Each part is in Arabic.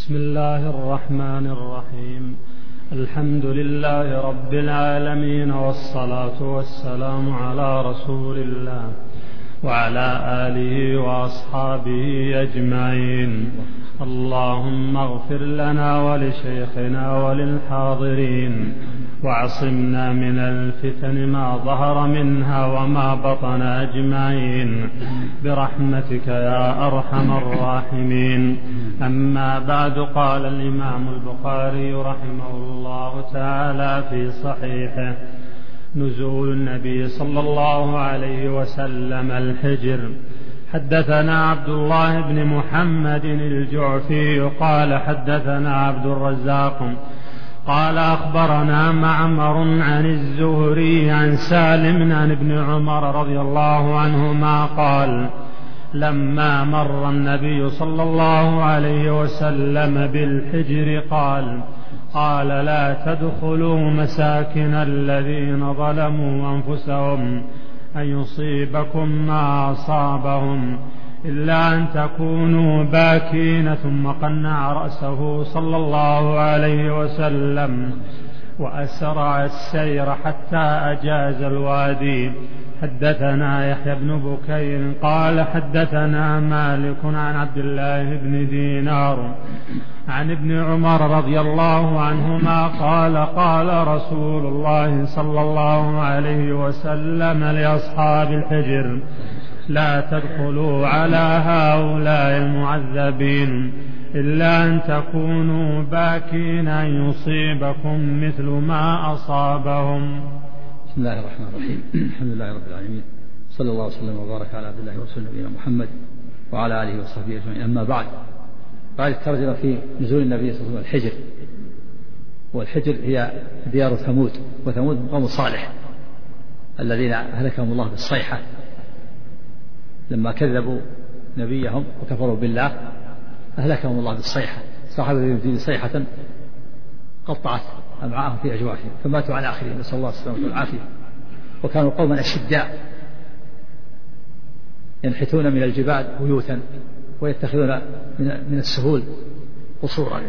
بسم الله الرحمن الرحيم. الحمد لله رب العالمين، والصلاة والسلام على رسول الله وعلى آله وأصحابه أجمعين. اللهم اغفر لنا ولشيخنا وللحاضرين، واعصمنا من الفتن ما ظهر منها وما بطن أجمعين برحمتك يا أرحم الراحمين. أما بعد، قال الإمام البخاري رحمه الله تعالى في صحيحه: نزول النبي صلى الله عليه وسلم الحجر. حدثنا عبد الله بن محمد الجعفي قال حدثنا عبد الرزاق قال أخبرنا معمر عن الزهري عن سالم عن ابن عمر رضي الله عنهما قال: لما مر النبي صلى الله عليه وسلم بالحجر قال: لا تدخلوا مساكن الذين ظلموا أنفسهم أن يصيبكم ما أصابهم إلا أن تكونوا باكين. ثم قنع رأسه صلى الله عليه وسلم وأسرع السير حتى أجاز الوادي. حدثنا يحيى بن بكير قال حدثنا مالك عن عبد الله بن دينار عن ابن عمر رضي الله عنهما قال: قال رسول الله صلى الله عليه وسلم لأصحاب الحجر: لا تدخلوا على هؤلاء المعذبين إلا أن تكونوا باكين أن يصيبكم مثل ما أصابهم. بسم الله الرحمن الرحيم. الحمد لله رب العالمين، صلى الله وسلم وبارك على عبد الله ورسوله نبينا محمد وعلى آله وصحبه أجمعين. أما بعد، قال الترجمة في نزول النبي صلى الله عليه وسلم الحجر. والحجر هي ديار ثمود، وثمود قوم صالح الذين أهلكهم الله بالصيحة لما كذبوا نبيهم وكفروا بالله، أهلكهم الله بالصيحة. صاحب الدين صيحة قطعت أمعاءهم في أجوافهم فماتوا على آخرهم، نسأل الله السلامة والعافية. وكانوا قوما أشداء ينحتون من الجبال بيوتا ويتخذون من السهول قصورا،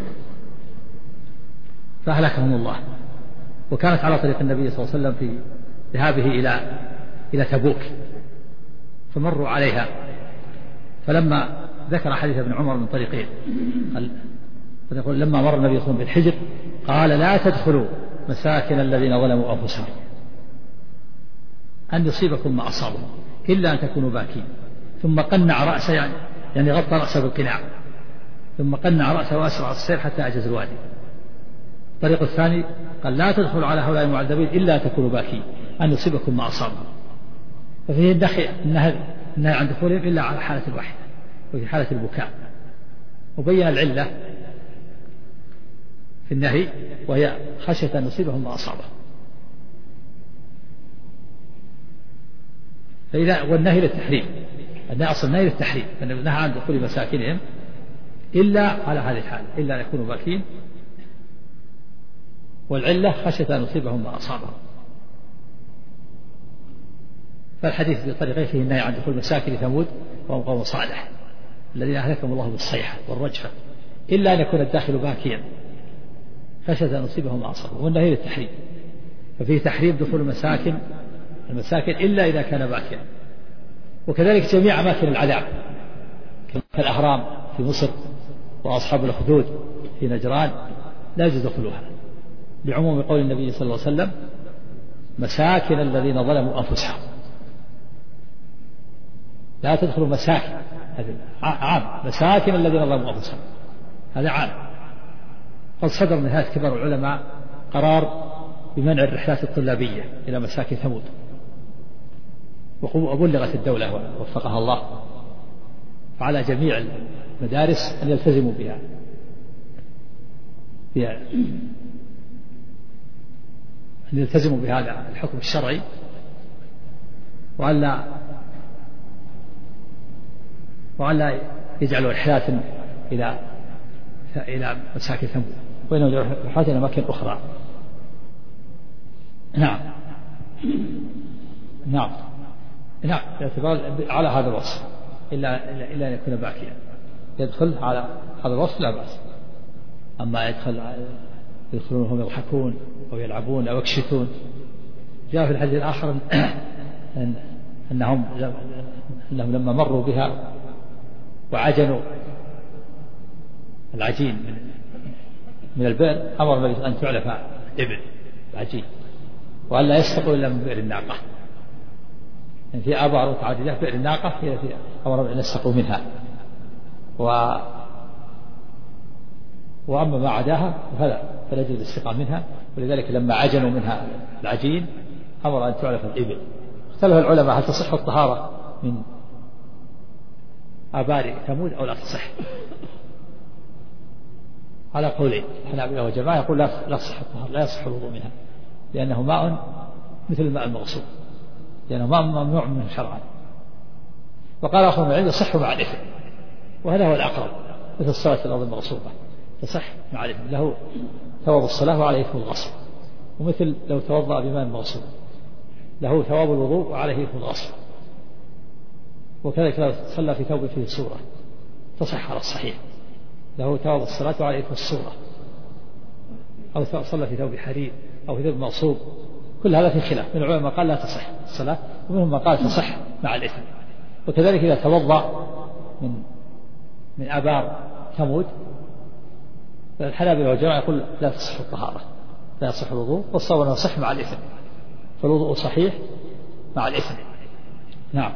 فأهلكهم الله. وكانت على طريق النبي صلى الله عليه وسلم في ذهابه إلى تبوك، فمروا عليها. فلما ذكر حديث ابن عمر من طريقين، يقول: لما مر النبي صلى الله عليه وسلم بالحجر قال: لا تدخلوا مساكن الذين ظلموا أنفسهم أن يصيبكم ما أصابهم إلا أن تكونوا باكين. ثم قنع رأسه، يعني غطى رأسه بالقناع، ثم قنع رأسه وأسرع السير حتى أجاز الوادي. الطريق الثاني قال: لا تدخلوا على هؤلاء المعذبين إلا أن تكونوا باكين أن يصيبكم ما أصابهم. ففيه النهي عن دخولهم إلا على حالة الواحدة، وفي حالة البكاء. وبين العلة في النهي، وهي خشية أن يصيبهم ما أصابهم. والنهي للتحريم، أصل النهي للتحريم، أنه نهى عن دخول مساكنهم إلا على هذه الحالة، إلا أن يكونوا باكين. والعلة خشية أن يصيبهم ما أصابهم. فالحديث بطريقين فيه النهي عن دخول مساكن ثمود وهم قوم صالح الذين أهلكهم الله بالصيحة والرجفة إلا أن يكون الداخل باكيا خشية أن يصيبهم ما أصابهم. والنهي للتحريم، ففيه تحريم دخول المساكن إلا إذا كان باكيا. وكذلك جميع أماكن العذاب كالأهرام في مصر وأصحاب الأخدود في نجران لا يجوز دخولها، بعموم قول النبي صلى الله عليه وسلم: مساكن الذين ظلموا أنفسهم. لا تدخلوا مساكن، هذا عام، مساكن الذين ظلموا أنفسهم هذا عام. قد صدر من هيئة كبار العلماء قرار بمنع الرحلات الطلابية إلى مساكن ثمود، وبلغت الدولة ووفقها الله، فعلى جميع المدارس أن يلتزموا بها أن يلتزموا بهذا الحكم الشرعي، وألا يجعلوا رحلات إلى مساكن ثمود، وإنما رحلات إلى أماكن أخرى. نعم باعتبار على هذا الوصف، إلا أن يكون باكيا، يدخل على هذا الوصف لا بأس. أما يدخلون وهم يضحكون أو يلعبون أو يكشتون. جاء في الحديث الآخر أنهم لما مروا بها وعجنوا العجين من البئر أمر النبي أن تعلف الإبل العجين وأن لا يسقوا إلا من بئر الناقة. يعني في آبار متعددة، بئر الناقة هي في أمر أن يسقوا منها، وأما ما عداها فلا يجوز الاستقاء منها. ولذلك لما عجنوا منها العجين أمر أن تعلف الإبل. اختلف العلماء هل تصح الطهارة من آبار ثمود أو لا تصح، على قولين. الحنابلة وجماعة يقول لا تصح الطهارة، لا يصح الوضوء منها، لأنه ماء مثل الماء المغصوب، لأنه ماء ممنوع منه شرعا. وقال آخر من العلم يصح مع الإثم، وهذا هو الأقرب، مثل الصلاة في الأرض المغصوبة تصح مع الإثم، له ثواب الصلاة وعليه إثم الغصب، ومثل لو توضأ بماء مغصوب له ثواب الوضوء وعليه إثم الغصب. وكذلك لو صلى في ثوب فيه صورة تصح على الصحيح، له ثواب الصلاة وعليه إثم الصورة. أو صلى في ثوب حرير أو في ثوب مغصوب، كل هذا في خلاف من العلماء قال لا تصح الصلاة، ومنهم ما قال تصح مع الإثم. وكذلك إذا توضأ من آبار ثمود الحنابلة والجماعة يقول لا تصح الطهارة، لا يصح الوضوء، والصواب أنه يصح مع الإثم، فالوضوء صحيح مع الإثم. نعم.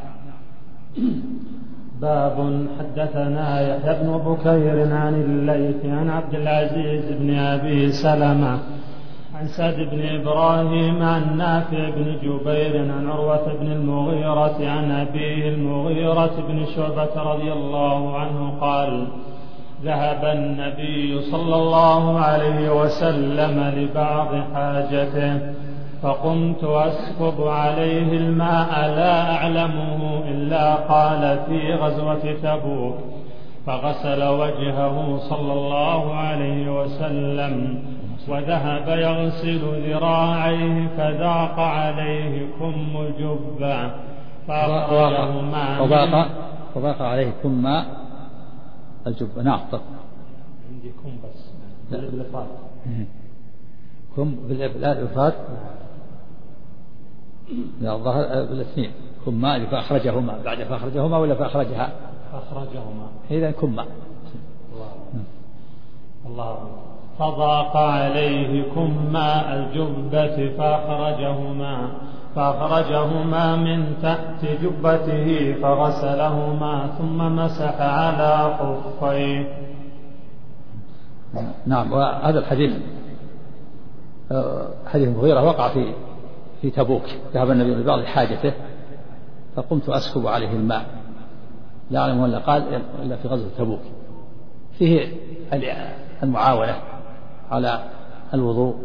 باب حدثنا يحيى بن بكير عن الليث عن عبد العزيز بن أبي سلمة عن سعد بن إبراهيم عن نافع بن جبير عن عروة بن المغيرة عن أبيه المغيرة بن شعبة رضي الله عنه قال: ذهب النبي صلى الله عليه وسلم لبعض حاجته فقمت أسكب عليه الماء لا أعلمه إلا قال في غزوة تبوك، فغسل وجهه صلى الله عليه وسلم وذهب يغسل ذراعيه فذاق عليه كم الجبة فضاق عليه كم الجبة. نعم. عندي كم بس بالإفراد، كم بالإفراد لا الظاهر بالاثنين، كم فأخرجهما بعد فأخرجهما ولا فأخرجها؟ فأخرجهما. إذا كم. الله فضاق عليه كم الجبة فأخرجهما من تحت جبته فغسلهما ثم مسح على خفيه. نعم. وهذا الحديث حديث المغيرة وقع في تبوك. ذهب النبي لبعض حاجته فقمت أسكب عليه الماء، لا أعلم ولا قال إلا في غزوة تبوك. فيه المعاونة على الوضوء،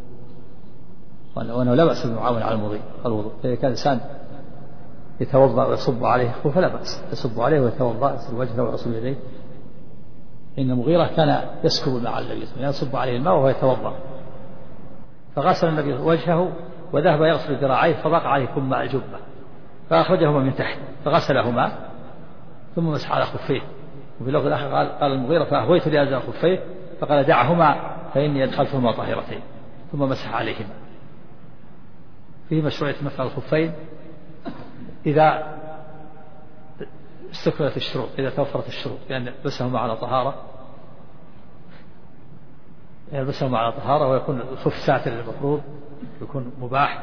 وأنه لا بأس بالمعاونة على الوضوء. إذا كان الإنسان يتوضأ ويصب عليه فلا بأس، يصب عليه ويتوضأ يغسل وجهه ويغسل يديه. إن المغيرة كان يسكب الماء على النبي صلى الله عليه وسلم، يصب عليه الماء وهو يتوضأ، فغسل النبي وجهه وذهب يغسل ذراعيه فضاق عليه كم الجبة فأخرجهما من تحت فغسلهما ثم مسح على خفيه. وفي اللفظ الآخر قال المغيرة فأهويت لأزل خفيه فقال دعهما فإني أدخلتهما طاهرتين ثم مسح عليهما. فيه مشروعية مسح الخفين إذا استكملت الشروط، إذا توفرت الشروط، لأن يلبسهما على طهارة، يلبسهما على طهارة ويكون الخف ساتر المفروض يكون مباح.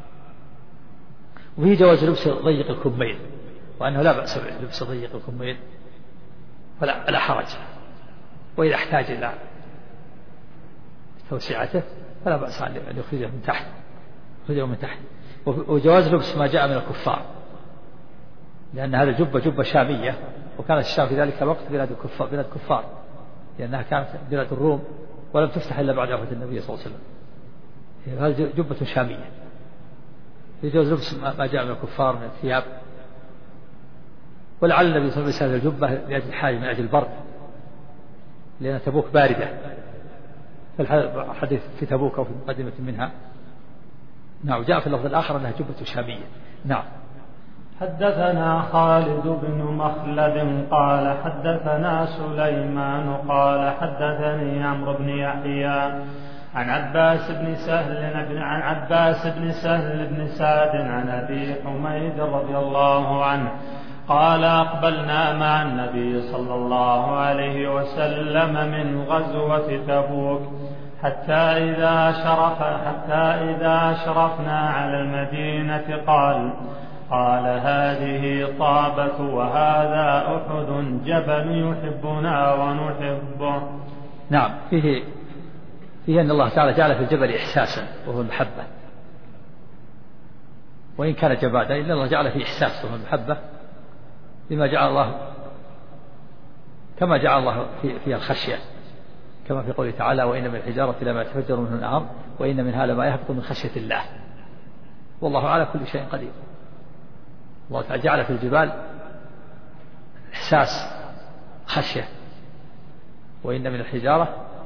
وفيه جواز لبس ضيق الكمين، وأنه لا بأس بلبس ضيق الكمين فلا حرج، وإذا احتاج إلى توسعته فلا بأس أن يخرجه من تحت. وجواز لبس ما جاء من الكفار، لأن هذا جبة شامية، وكانت الشام في ذلك الوقت بلاد كفار، لأنها كانت بلاد الروم ولم تفتح إلا بعد وفاة النبي صلى الله عليه وسلم. هذه جبة شامية. يجوز لبس ما جاء من الكفار من الثياب. ولعل النبي صلى الله عليه وسلم الجبة لأجل الحاجة من أجل البرد، لأن تبوك باردة، فالحديث في تبوك أو في مقدمة منها. نعم. جاء في اللفظ الآخر أنها جبة شامية. نعم. حدثنا خالد بن مخلد قال حدثنا سليمان قال حدثني عمرو بن يحيى عن عباس بن سهل بن سعد عن أبي حميد رضي الله عنه قال أقبلنا مع النبي صلى الله عليه وسلم من غزوة تبوك حتى إذا أشرفنا على المدينة قال هذه طابة وهذا أحد جبل يحبنا ونحبه. نعم. فيه أن الله تعالى جعل في الجبل إحساسا وهو المحبة، وإن كان جبادا إلا الله جعل فيه إحساس وهو المحبة لما جعل الله، كما جعل الله فيها الخشية، كما في قوله تعالى وإن من الحجارة لما يتفجر منه الأنهار وإن منها لما يهبط من خشية الله والله على كل شيء قدير. الله تعالى جعل في الجبال إحساس خشية، وإن من الحجارة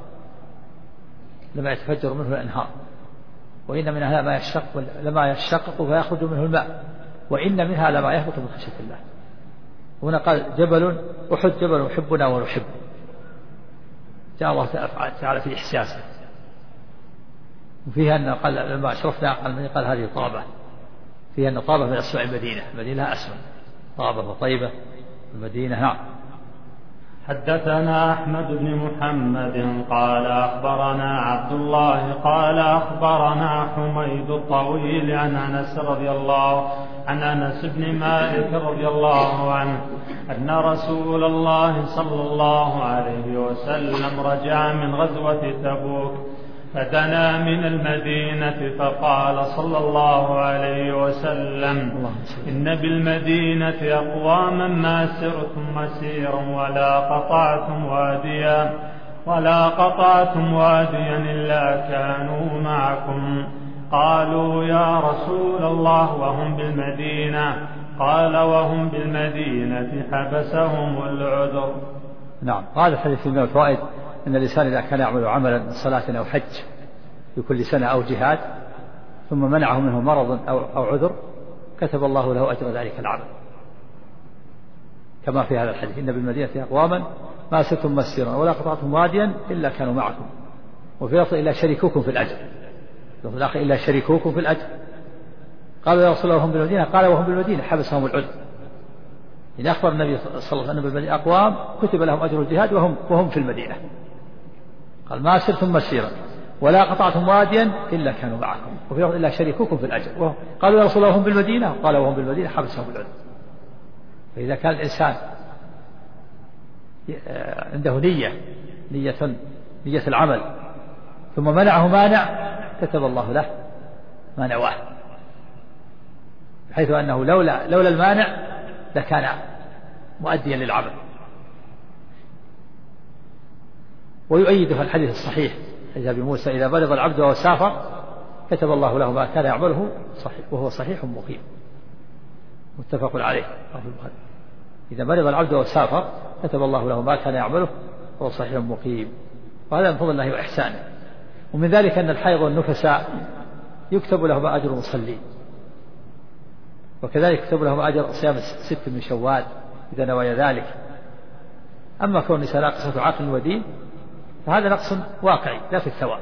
لما يتفجر منه الأنهار وإن منها لما يشقق فيخرج منه الماء وإن منها لما يهبط من خشية الله. هنا قال جبل أحد جبل يحبنا ونحبه، جعل الله تعالى في إحساسه. وفيها أن قال لما أشرفنا قال هذه طابة، فيها أن طابة من أسماء المدينة لها أسماء طابة وطيبة المدينة. نعم. حدثنا أحمد بن محمد قال أخبرنا عبد الله قال أخبرنا حميد الطويل عن أنس بن مالك رضي الله عنه أن رسول الله صلى الله عليه وسلم رجع من غزوة تبوك فدنا من المدينة فقال صلى الله عليه وسلم إن بالمدينة أقواما ما سرتم مسيرا ولا قطعتم واديا إلا كانوا معكم. قالوا يا رسول الله وهم بالمدينة؟ قال وهم بالمدينة حبسهم العذر. نعم. هذا الحديث من الفوائد أن الإنسان إذا كان يعمل عملا من صلاة أو حج في كل سنة أو جهاد ثم منعه منه مرض أو عذر كتب الله له أجر ذلك العمل، كما في هذا الحديث إن بالمدينة أقواما ما سرتم مسيرا ولا قطعتم واديا إلا كانوا معكم. وفي لفظ إلا شريكوكم في الأجر، وفي الآخر إلا شريكوكم في الأجر. قالوا يا رسول الله وهم بالمدينة؟ قال وهم بالمدينة حبسهم العذر. إذا أخبر النبي صلى الله عليه وسلم بالمدينة أقوام كتب لهم أجر الجهاد وهم في المدينة. قال ما سرتم مسيرا ولا قطعتم واديا إلا كانوا معكم، وفي لفظ إلا شريكوكم في الأجر. قالوا يا رسول الله وهم بالمدينة؟ قال وهم بالمدينة حبسهم العذر. فإذا كان الإنسان عنده نية العمل ثم منعه مانع كتب الله له ما نواه، بحيث أنه لولا المانع لكان مؤديا للعمل. ويؤيدها الحديث الصحيح حديث أبي موسى إذا مرض العبد وهو سافر كتب الله له ما كان يعمله صحيح وهو صحيح مقيم، متفق عليه. إذا مرض العبد وهو سافر كتب الله له ما كان يعمله وهو صحيح مقيم. وهذا من فضل الله وإحسانه. ومن ذلك أن الحيض والنفساء يكتب لهم أجر المصلين، وكذلك يكتب لهم أجر صيام 6 من شوال إذا نوى ذلك. أما كون النساء ناقصة عقل ودين فهذا نقص واقعي لا في الثواب،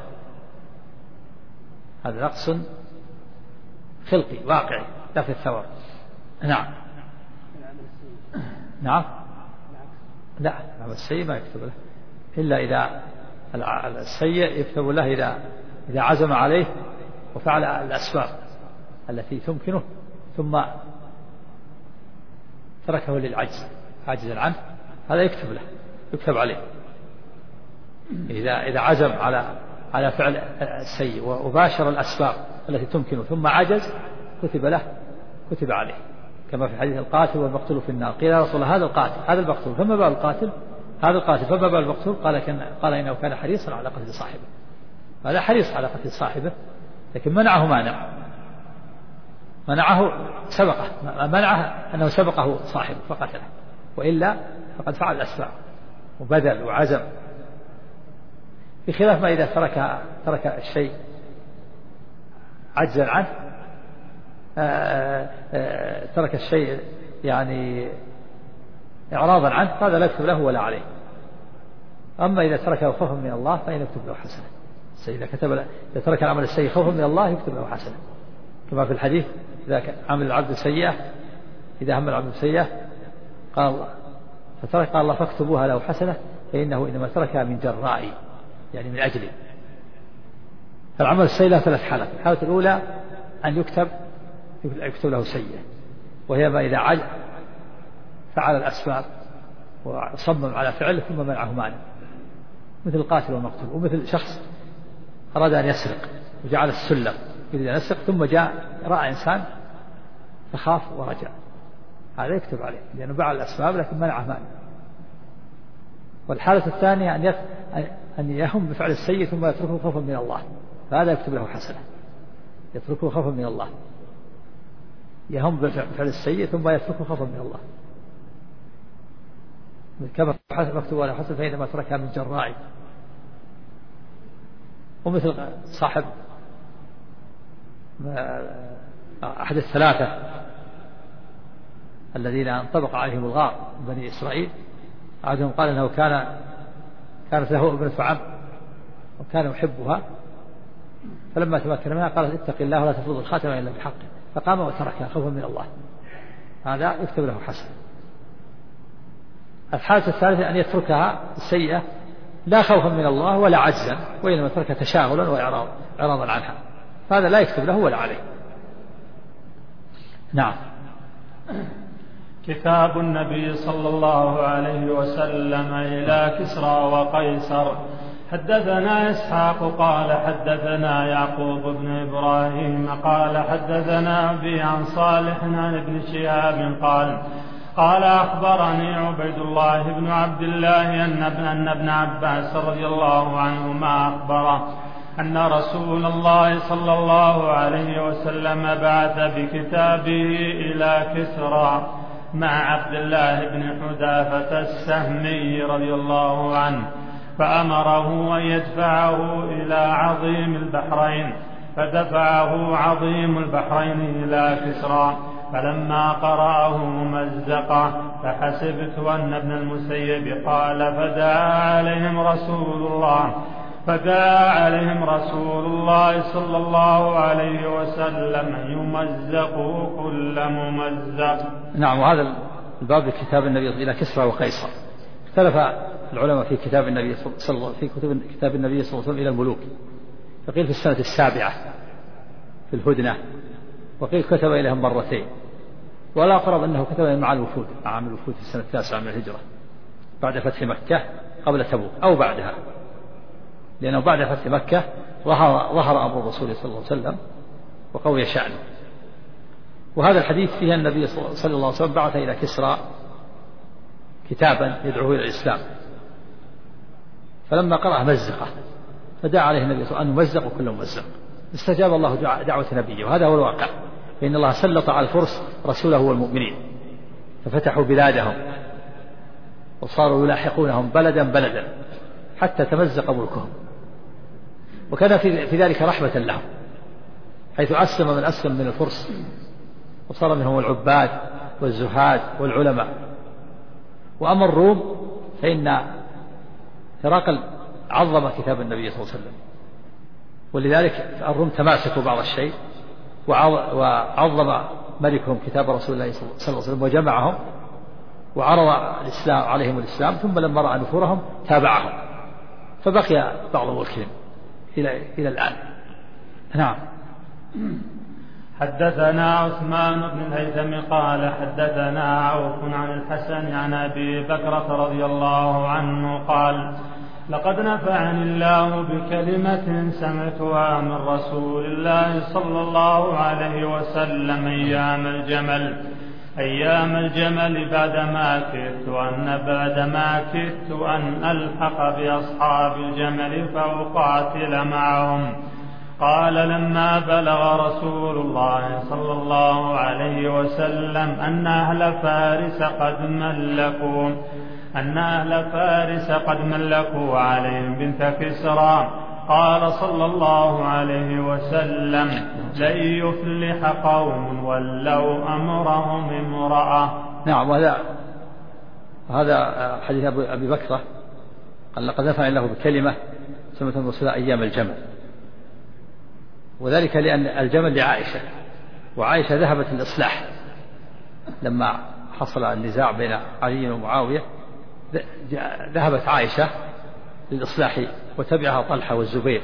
هذا نقص خلقي واقعي لا في الثواب. نعم. نعم. لا السيء ما يكتب له إلا إذا السيء يكتب له إذا عزم عليه وفعل الأسباب التي تمكنه ثم تركه للعجز عاجزا عنه، هذا يكتب عليه. إذا عزم على فعل السيء وباشر الأسباب التي تمكنه ثم عجز كتب عليه، كما في حديث القاتل والمقتول في النار. قيل يا رسول الله هذا القاتل هذا المقتول فما بال القاتل؟ هذا القاتل فما بال المقتول؟ قال إنه كان حريصا على قتل صاحبه. هذا حريص على قتل صاحبه لكن منعه سبقه، منعه أنه سبقه صاحبه فقتله، وإلا فقد فعل الأسباب وبذل وعزم، بخلاف ما إذا ترك الشيء عجزا عنه ترك الشيء يعني إعراضا عنه هذا لا يكتب له ولا عليه. أما إذا تركه خوفا من الله فإن يكتب له حسنة. إذا ترك العمل السيء خوفا من الله يكتب له حسنة، كما في الحديث إذا عمل العبد سيئة، إذا هم العبد سيئة قال الله فاكتبوها له حسنة فإنه إنما تركها من جرائي، يعني من أجلي. فالعمل السيء له 3 حالات. الحالة الأولى أن يكتب له سيئة، وهي ما إذا فعل الأسباب وصمم على فعله ثم منعه مانع، مثل القاتل والمقتول، ومثل شخص أراد أن يسرق وجعل السلم يريد أن يسرق ثم جاء رأى إنسان فخاف ورجع، هذا يكتب عليه لأنه فعل الأسباب لكن منعه مانع. والحالة الثانية أن يهم بفعل السيء ثم يتركه خوفا من الله، فهذا يكتب له حسنة، يتركه خوفا من الله، يهم بفعل السيء ثم يتركه خوفا من الله، كما مكتوب له حسنة فإنما تركها من جرائي. ومثل صاحب أحد الثلاثة الذين انطبق عليهم الغار من بني إسرائيل، أحدهم قال أنه كانت له ابنة عم وكان يحبها، فلما تمكن منها قالت اتق الله ولا تفرض الخاتم إلا بحقه، فقام وتركها خوفا من الله، هذا يكتب له حسنة. الحالة الثالثة أن يتركها السيئة لا خوفا من الله ولا عجزا، وإنما تركها تشاغلا وإعراضا عنها، فهذا لا يكتب له ولا عليه. نعم. كتاب النبي صلى الله عليه وسلم إلى كسرى وقيصر. حدثنا إسحاق قال حدثنا يعقوب بن إبراهيم قال حدثنا أبي عن صالح عن ابن شهاب قال أخبرني عبيد الله بن عبد الله أن ابن عباس رضي الله عنهما أخبره أن رسول الله صلى الله عليه وسلم بعث بكتابه إلى كسرى مع عبد الله بن حذافة السهمي رضي الله عنه، فأمره أن يدفعه إلى عظيم البحرين، فدفعه عظيم البحرين إلى كسرى، فلما قرأه مزقه، فحسبت أن ابن المسيب قال فدعا عليهم رسول الله صلى الله عليه وسلم يمزقوا كل ممزق. نعم. وهذا الباب كتاب النبي إلى كسرى وقيصر. اختلف العلماء في كتاب النبي صلى الله عليه وسلم إلى الملوك، فقيل في السنة 7 في الهدنة، وقيل كتب إليهم مرتين، ولا أقرب أنه كتب مع الوفود، عام الوفود في السنة 9 من الهجرة بعد فتح مكة قبل تبوك أو بعدها، لأنه بعد فتح مكة ظهر أمر الرسول صلى الله عليه وسلم وقوي شأنه. وهذا الحديث فيه النبي صلى الله عليه وسلم بعث إلى كسرى كتابا يدعوه إلى الإسلام، فلما قرأ مزقه فدعا عليه النبي صلى الله عليه وسلم أن يمزق كل ممزق، استجاب الله دعوة نبيه، وهذا هو الواقع، فإن الله سلط على الفرس رسوله والمؤمنين ففتحوا بلادهم وصاروا يلاحقونهم بلدا حتى تمزق ملكهم، وكان في ذلك رحمة لهم، حيث أسلم من أسلم من الفرس وصار منهم العباد والزهاد والعلماء. وأما الروم فإن هرقل عظم كتاب النبي صلى الله عليه وسلم، ولذلك الروم تماسكوا بعض الشيء، وعظم ملكهم كتاب رسول الله صلى الله عليه وسلم وجمعهم وعرض عليهم الإسلام، ثم لما رأى نفورهم تابعهم، فبقي بعض ملكهم إلى الآن. نعم. حدثنا عثمان بن الهيثم قال حدثنا عوف عن الحسن عن أبي بكرة رضي الله عنه قال لقد نفعني الله بكلمة سمعتها من رسول الله صلى الله عليه وسلم أيام الجمل بعدما كدت أن ألحق بأصحاب الجمل فأقاتل معهم. قال لما بلغ رسول الله صلى الله عليه وسلم أن أهل فارس قد ملكوا عليهم بنت كسرى، قال صلى الله عليه وسلم لن يفلح قوم ولوا أمرهم امرأة. نعم. هذا حديث أبي بكرة قال لقد نفعني الله بكلمة سمعت الرسول أيام الجمل، وذلك لأن الجمل لعائشة، وعائشة ذهبت للإصلاح لما حصل النزاع بين علي ومعاوية، ذهبت عائشة للإصلاح وتبعها طلحة والزبير،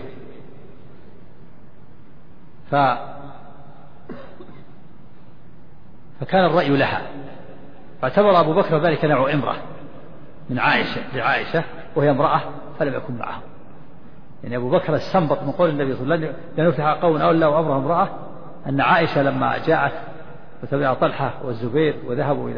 فكان الرأي لها، فاعتبر أبو بكر ذلك نوع إمرة من عائشة لعائشة وهي امرأة فلم يكن معهم. يعني أبو بكر استنبط من قول النبي صلى الله عليه وسلم لن يفلح قوم أولوا أمرهم امرأة أن عائشة لما جاءت وتبعها طلحة والزبير وذهبوا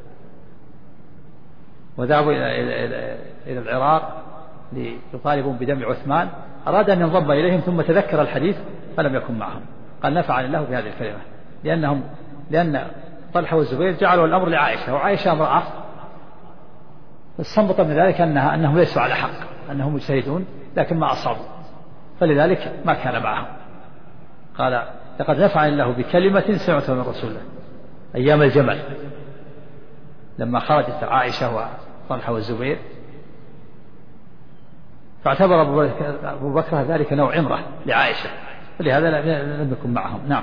إلى العراق ليطالبون بدم عثمان، أراد أن ينضم إليهم ثم تذكر الحديث فلم يكن معهم. قال نفعني الله بهذه الكلمة لأن طلحة والزبير جعلوا الأمر لعائشة وعائشة امرأة، فاستنبط من ذلك أنهم ليسوا على حق، أنهم مجتهدون لكن ما أصابوا، فلذلك ما كان معهم. قال لقد نفعني الله بكلمة سمعتها من رسول الله أيام الجمل لما خرجت عائشة وطلحة والزبير، فاعتبر أبو بكر ذلك نوع عمرة لعائشة، ولهذا لم يكن معهم. نعم.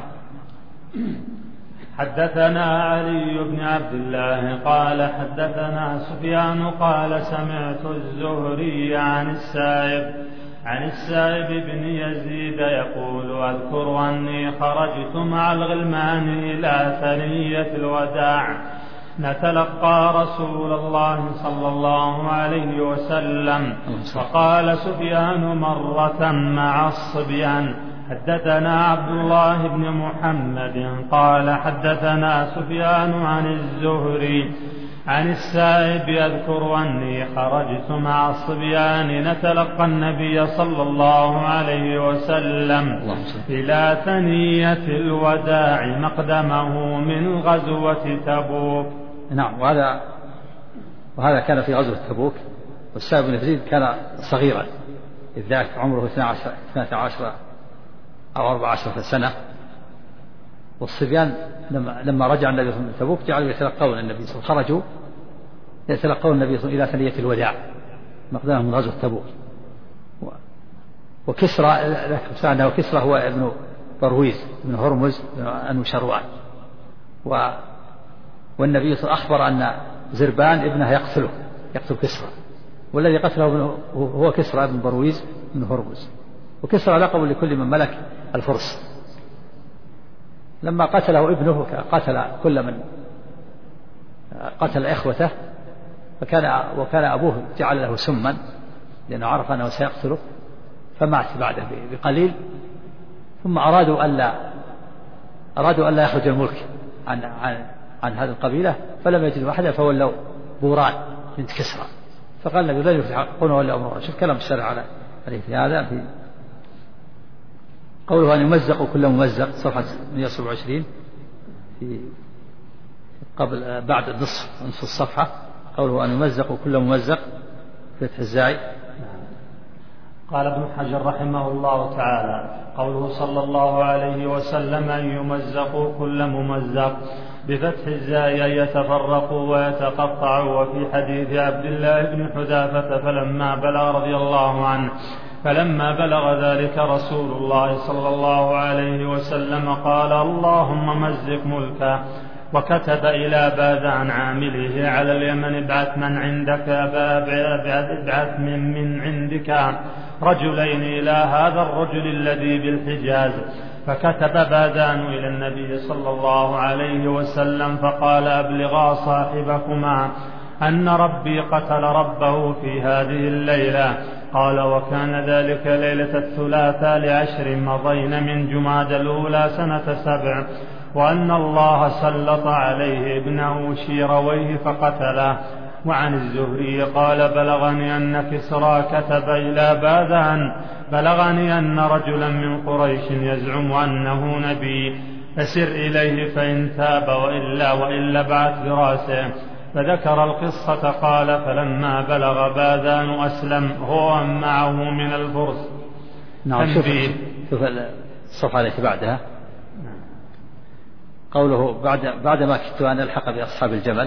حدثنا علي بن عبد الله قال حدثنا سفيان قال سمعت الزهري عن السائب بن يزيد يقول أذكر أني خرجت مع الغلمان إلى ثنية الوداع نتلقى رسول الله صلى الله عليه وسلم، فقال سفيان مرة مع الصبيان حدثنا عبد الله بن محمد قال حدثنا سفيان عن الزهري عن السائب يذكر أني خرجت مع الصبيان نتلقى النبي صلى الله عليه وسلم إلى ثنية الوداع مقدمه من غزوة تبوك. نعم. وهذا كان في غزوة تبوك، والسائب بن يزيد كان صغيرا إذ ذاك عمره 12 أو 14 سنة، والصبيان لما رجع النبي صلى الله عليه وسلم من تبوك جعلوا يتلقون النبي صلى الله عليه وسلم، خرجوا يتلقون النبي صلى الله عليه وسلم إلى ثنية الوداع مقدمه من غزوة تبوك. وكسرى هو ابن برويز بن هرمز بن أنوشروان، والنبي صلى الله عليه وسلم أخبر أن زربان ابنه يقتل كسرى، والذي قتله هو كسرى ابن برويز بن هرمز، وكسرى لقب لكل من ملك الفرس. لما قتله ابنه قتل إخوته، وكان أبوه جعل له سما لأنه عرف أنه سيقتله، فمات بعده بقليل، ثم أرادوا ألا يخرج الملك عن هذه القبيلة، فلم يجدوا أحدا فولوا بوران بنت كسرى، فقال النبي لن يفلح قوم ولا أمر. شوف كلام الشرع عليه في هذا، في قوله أن يمزق كل ممزق صفحة 127 في قبل بعد نصف الصفحة، قوله أن يمزق كل ممزق فتح الزاي. قال ابن حجر رحمه الله تعالى قوله صلى الله عليه وسلم أن يمزقوا كل ممزق بفتح الزاي أن يتفرقوا ويتقطعوا. وفي حديث عبد الله بن حذافة فلما بلغ ذلك رسول الله صلى الله عليه وسلم قال اللهم مزق ملكا، وكتب إلى باذان عامله على اليمن ابعث من عندك رجلين إلى هذا الرجل الذي بالحجاز، فكتب باذان إلى النبي صلى الله عليه وسلم فقال أبلغا صاحبكما أن ربي قتل ربه في هذه الليلة. قال وكان ذلك ليلة 13 مضين من جمادى الأولى سنة 7، وأن الله سلط عليه ابنه شيرويه فقتله. وعن الزهري قال بلغني أن كسرى كتب إلى باذان بلغني أن رجلا من قريش يزعم أنه نبي، فسر إليه فإن تاب وإلا بعث براسه. فذكر القصة قال فلما بلغ باذان أسلم هو معه من الفرس، نعم. شوف الصفحة التي بعدها. قوله بعدما كدت أن ألحق بأصحاب الجمل.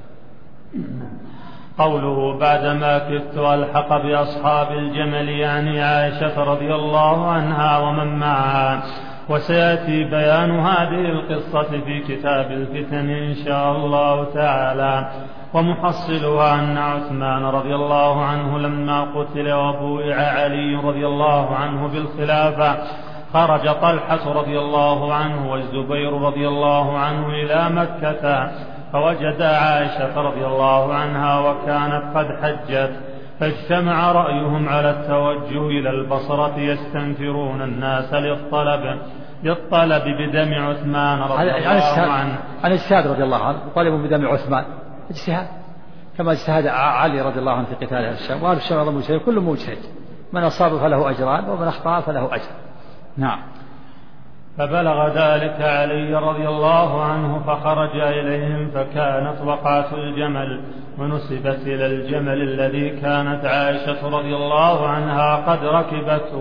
قوله بعدما كدت ألحق بأصحاب الجمل يعني عائشة رضي الله عنها ومن معها، وسيأتي بيان هذه القصة في كتاب الفتن إن شاء الله تعالى. ومحصلها أن عثمان رضي الله عنه لما قتل وبوئع علي رضي الله عنه بالخلافة خرج طلحة رضي الله عنه والزبير رضي الله عنه إلى مكة، فوجد عائشة رضي الله عنها وكانت قد حجت، فاجتمع رأيهم على التوجه إلى البصرة يستنفرون الناس للطلب بدم عثمان رضي الله عنه. عن اجتهاد رضي الله عنه طلبوا بدم عثمان اجتهاد، كما اجتهد علي رضي الله عنه في قتال أهل الشام، وأهل الشام أيضا مجتهد، كل مجتهد، من أصاب فله أجران ومن أخطأ فله أجر. نعم. فبلغ ذلك علي رضي الله عنه فخرج إليهم، فكانت وقعة الجمل ونسبت إلى الجمل الذي كانت عائشة رضي الله عنها قد ركبت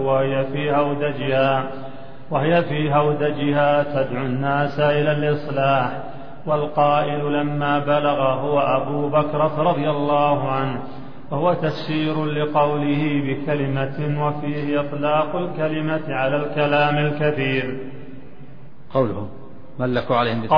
وهي في هودجها تدعو الناس إلى الإصلاح. والقائل لما بلغ هو أبو بكر رضي الله عنه، وهو تفسير لقوله بكلمة، وفيه إطلاق الكلمة على الكلام الكثير. قوله ملكوا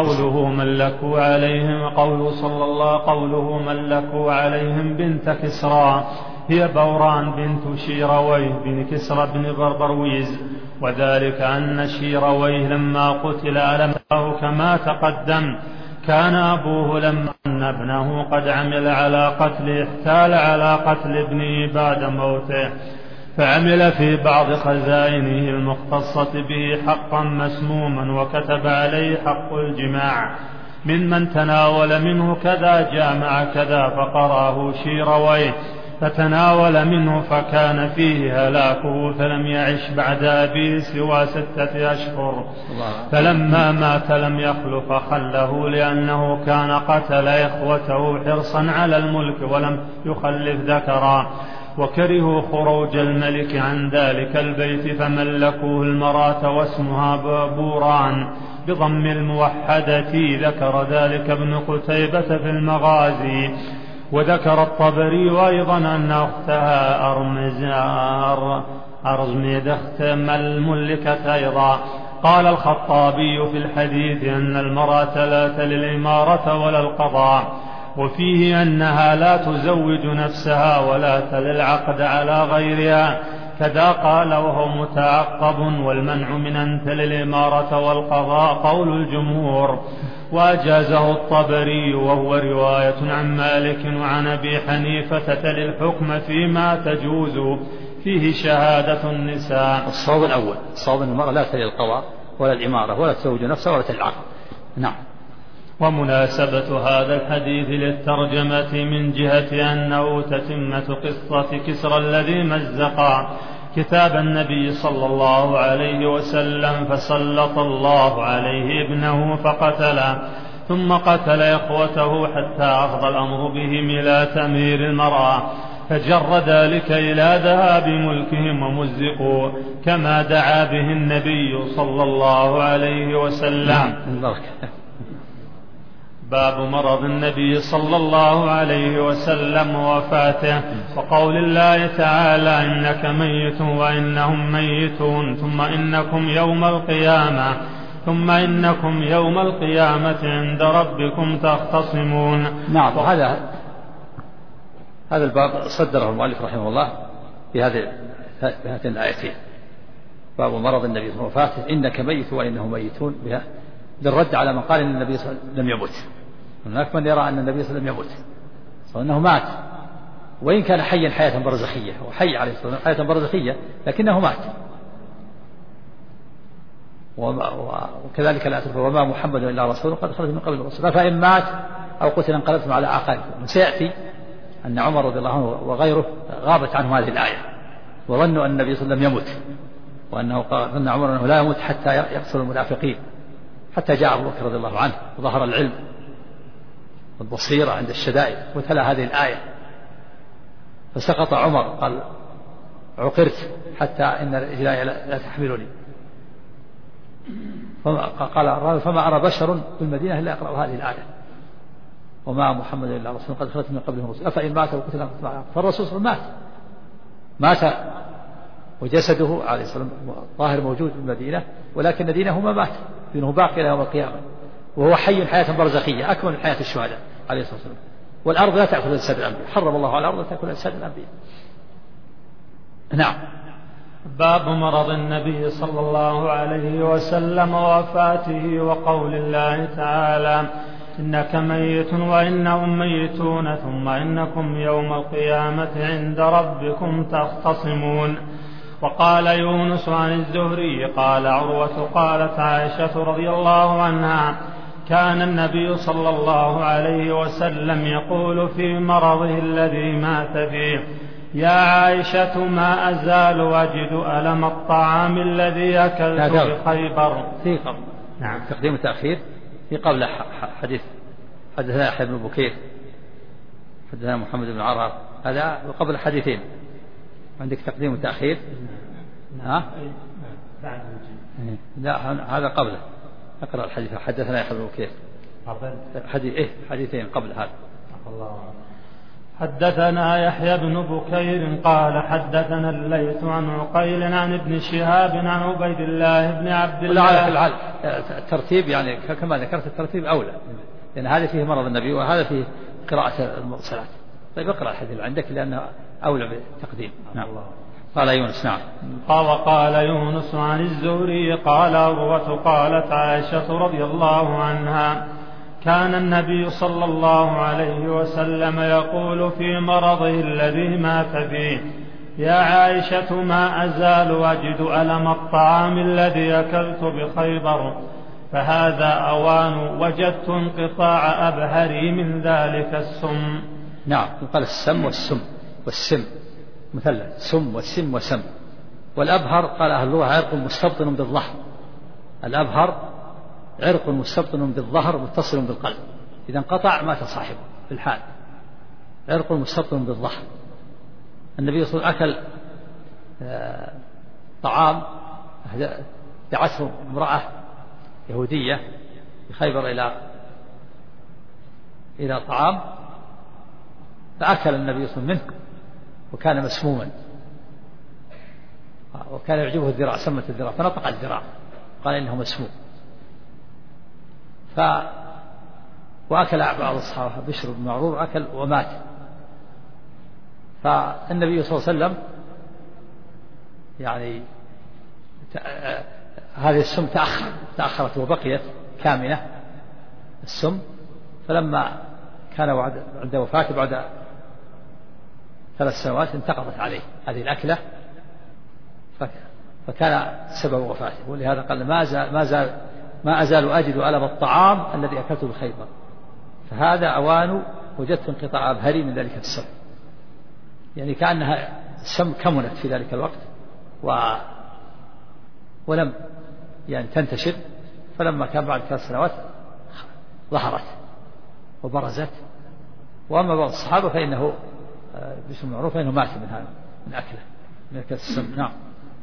عليهم قوله ملكوا عليهم بنت كسرى هي بوران بنت شيرويه بن كسرى بن بربرويز، وذلك أن شيرويه لما قتل ألمه كما تقدم، كان أبوه لما أن ابنه قد عمل على قتله احتال على قتل ابنه بعد موته، فعمل في بعض خزائنه المختصة به حقا مسموما، وكتب عليه حق الجماع ممن تناول منه كذا جامع كذا، فقرأه شيرويه فتناول منه، فكان فيه هلاكه، فلم يعش بعد أبيه سوى 6 أشهر، فلما مات لم يخلف خله، لأنه كان قتل إخوته حرصا على الملك ولم يخلف ذكرا، وكرهوا خروج الملك عن ذلك البيت فملكوه المرأة واسمها بوران بضم الموحدة. ذكر ذلك ابن قتيبة في المغازي. وذكر الطبري أيضا أن أختها أرزميدة ملكة أيضا. قال الخطابي في الحديث أن المرأة لا تلي الإمارة ولا القضاء، وفيه أنها لا تزوج نفسها ولا تلي العقد على غيرها، كذا قال وهو متعقب. والمنع من أن تلي الإمارة والقضاء قول الجمهور، وأجازه الطبري، وهو رواية عن مالك وعن أبي حنيفة تلي الحكم فيما تجوز فيه شهادة النساء. الصواب الأول، الصواب أن المرأة لا تلي القضاء ولا الإمارة ولا تزوج نفسها ولا تلي العقد. نعم. ومناسبة هذا الحديث للترجمة من جهة أنه تتمة قصة كسرى الذي مزق كتاب النبي صلى الله عليه وسلم، فسلط الله عليه ابنه فقتله، ثم قتل إخوته حتى أفضى الأمر بهم إلى تمير المرأة، فجر ذلك إلى ذهاب ملكهم ومزقوا كما دعا به النبي صلى الله عليه وسلم. باب مرض النبي صلى الله عليه وسلم ووفاته، وقول الله تعالى إنك ميت وإنهم ميتون ثم إنكم يوم القيامة عند ربكم تختصمون. نعم. وهذا الباب صدره المؤلف رحمه الله بهذين الآيتين، باب مرض النبي صلى الله عليه وسلم وفاته إنك ميت وإنهم ميتون، للرد على من قال إن النبي صلى الله عليه وسلم لم يمت. هناك من يرى أن النبي صلى الله عليه وسلم لم يمت، وأنه مات، وإن كان حيا حياة برزخية، وحي عليه الصلاة والسلام حياة برزخية، لكنه مات. وكذلك لا تقول وما محمد إلا رسول قد خرج من قبل الرسول، فإن مات أو قتل انقلبتم على أعقابكم. سيأتي أن عمر رضي الله عنه وغيره غابت عنه هذه الآية، وظنوا أن النبي صلى الله عليه وسلم يموت، وأنه ظن عمر أنه لا يموت حتى يقتل المنافقين، حتى جاء أبو بكر رضي الله عنه وظهر العلم والبصيرة عند الشدائد وتلا هذه الآية، فسقط عمر قال عقرت حتى إن رجلاي لا تحملني. قال فما أرى بشر في المدينة إلا يقرأ هذه الآية وما محمد إلا رسول قد خلت من قبله الرسل أفإن مات وقتل فالرسول صلى الله عليه وسلم مات وجسده عليه الصلاة والسلام ظاهر موجود في المدينة، ولكن دينه ما مات، دينه باقي إلى يوم القيامة، وهو حي حياة برزخية أكمل من حياة الشهداء عليه الصلاة والسلام. والأرض لا تأكل أجساد الأنبياء، حرم الله على الأرض لا تأكل أجساد الأنبياء. نعم. باب مرض النبي صلى الله عليه وسلم ووفاته وقول الله تعالى إنك ميت وإنهم ميتون ثم إنكم يوم القيامة عند ربكم تختصمون. وقال يونس عن الزهري قال عروة قالت عائشة رضي الله عنها كان النبي صلى الله عليه وسلم يقول في مرضه الذي مات فيه يا عائشة ما أزال أجد ألم الطعام الذي أكلت بخيبر. في قبل نعم تقديم وتأخير في قبل حديث حدثنا يحيى بن بكير حدثنا محمد بن عرعر، هذا قبل حديثين عندك تقديم وتأخير. ها؟ لا هذا قبله. اقرأ الحديث حدثنا يحيى بن بكير حديثين قبل هذا. حدثنا يحيى بن بكير قال حدثنا الليث عن عقيل عن ابن شهاب عن عبيد الله بن عبد الله. الترتيب يعني كما ذكرت الترتيب أولى، لأن هذا فيه مرض النبي وهذا فيه قراءة المرسلات. طيب اقرأ الحديث اللي عندك لأنه أولى بالتقديم. نعم. قال يونس نعم. وقال يونس عن الزهري قال عروة قالت عائشة رضي الله عنها كان النبي صلى الله عليه وسلم يقول في مرضه الذي مات فيه يا عائشة ما أزال أجد ألم الطعام الذي أكلت بخيبر فهذا أوان وجدت انقطاع أبهري من ذلك السم. نعم قال السم والسم والسم مثلث سم والسم وسم. والأبهر قال أهل اللغة عرق مستبطن بالظهر. الأبهر عرق مستبطن بالظهر متصل بالقلب، إذا انقطع مات صاحبه في الحال. عرق مستبطن بالظهر. النبي صلى الله عليه وسلم أكل طعام دعته امرأة يهودية في خيبر إلى طعام، فأكل النبي صلى الله عليه وسلم منه وكان مسموما وكان يعجبه الذراع، سمت الذراع فنطق الذراع قال إنه مسموم. وأكل بعض الصحابة بشر بن معرور أكل ومات. فالنبي صلى الله عليه وسلم يعني هذه السم تأخرت وبقيت كامنة السم، فلما كان عند وفاته بعد 3 سنوات انتقضت عليه هذه الأكلة فكان سبب وفاته. ولهذا قال ما أزال أجد ألم الطعام الذي أكلته بخيبر فهذا أوان وجدت انقطاع أبهري من ذلك السم. يعني كأنها السم كمنت في ذلك الوقت ولم يعني تنتشر، فلما كان بعد 3 سنوات ظهرت وبرزت. وأما بعض الصحابة فإنه باسم معروف فإنه مات من هذا من أكله من أكل السم. نعم.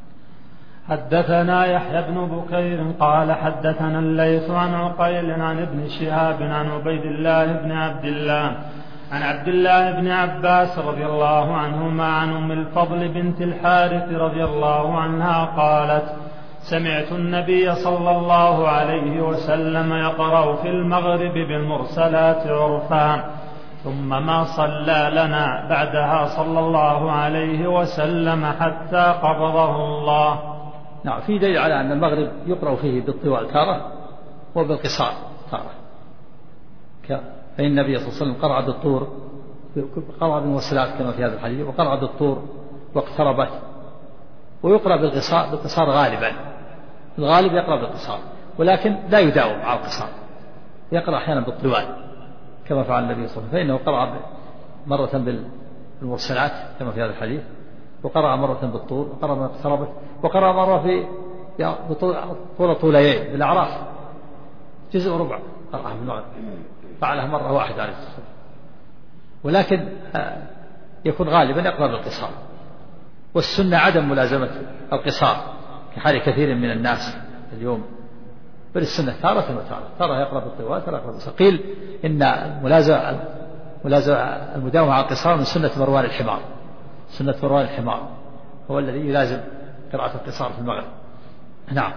حدثنا يحيى بن بكير قال حدثنا الليث عن عقيل عن ابن شهاب عن عبيد الله بن عبد الله عن عبد الله بن عباس رضي الله عنهما عن أم الفضل بنت الحارث رضي الله عنها قالت سمعت النبي صلى الله عليه وسلم يقرأ في المغرب بالمرسلات عرفا ثم ما صلى لنا بعدها صلى الله عليه وسلم حتى قبضه الله. نعم. في دليل على أن المغرب يقرأ فيه بالطوال تارة وبالقصار تارة. فإن النبي صلى الله عليه وسلم قرأ بالطور، قرأ بالمرسلات كما في هذا الحديث، وقرأ بالطور واقتربت. ويقرأ بالقصار غالبا، الغالب يقرأ بالقصار ولكن لا يداوم على القصار، يقرأ أحيانا بالطوال كما فعل النبي صلى الله عليه وسلم، فإنه قرأ مرة بالمرسلات كما في هذا الحديث، وقرأ مرة بالطول، وقرأ مرة اقتربت، وقرأ مرة في طوليين بالأعراف جزء ربع قرأها بالمغرب، فعلها مرة واحدة عليه الصلاة والسلام. ولكن يكون غالبا يقرأ بالقصار. والسنة عدم ملازمة القصار كحال كثير من الناس اليوم، بل السنة تارة وتارة، تارة يقرأ بالطوال تارة يقرأ بالقصار. قيل إن المداومة على القصار من سنة مروان الحمار، سنة مروان الحمار هو الذي يلازم قراءة القصار في المغرب. نعم.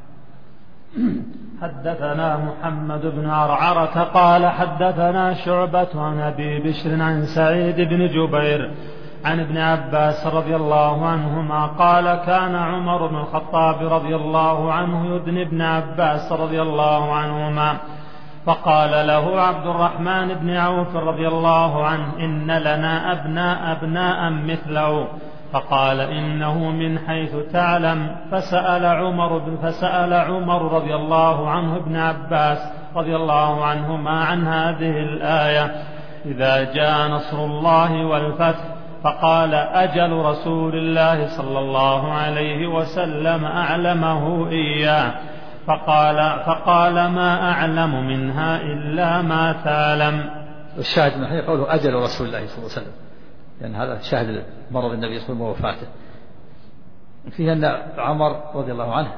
حدثنا محمد بن عرعرة قال حدثنا شعبة عن أبي بشر عن سعيد بن جبير عن ابن عباس رضي الله عنهما قال كان عمر بن الخطاب رضي الله عنه يدني ابن عباس رضي الله عنهما، فقال له عبد الرحمن بن عوف رضي الله عنه إن لنا أبناء مثله، فقال إنه من حيث تعلم. فسأل عمر رضي الله عنه ابن عباس رضي الله عنهما عن هذه الآية إذا جاء نصر الله والفتح، فقال أجل رسول الله صلى الله عليه وسلم أعلمه إياه، فقال ما أعلم منها إلا ما تعلم. الشاهد من هذا قوله أجل رسول الله صلى الله عليه وسلم، لأن هذا شاهد مرض النبي صلى الله عليه وسلم ووفاته. فيه أن عمر رضي الله عنه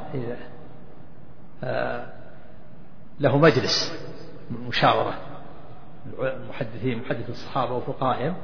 له مجلس مشاورة محدث الصحابة وفقهائهم،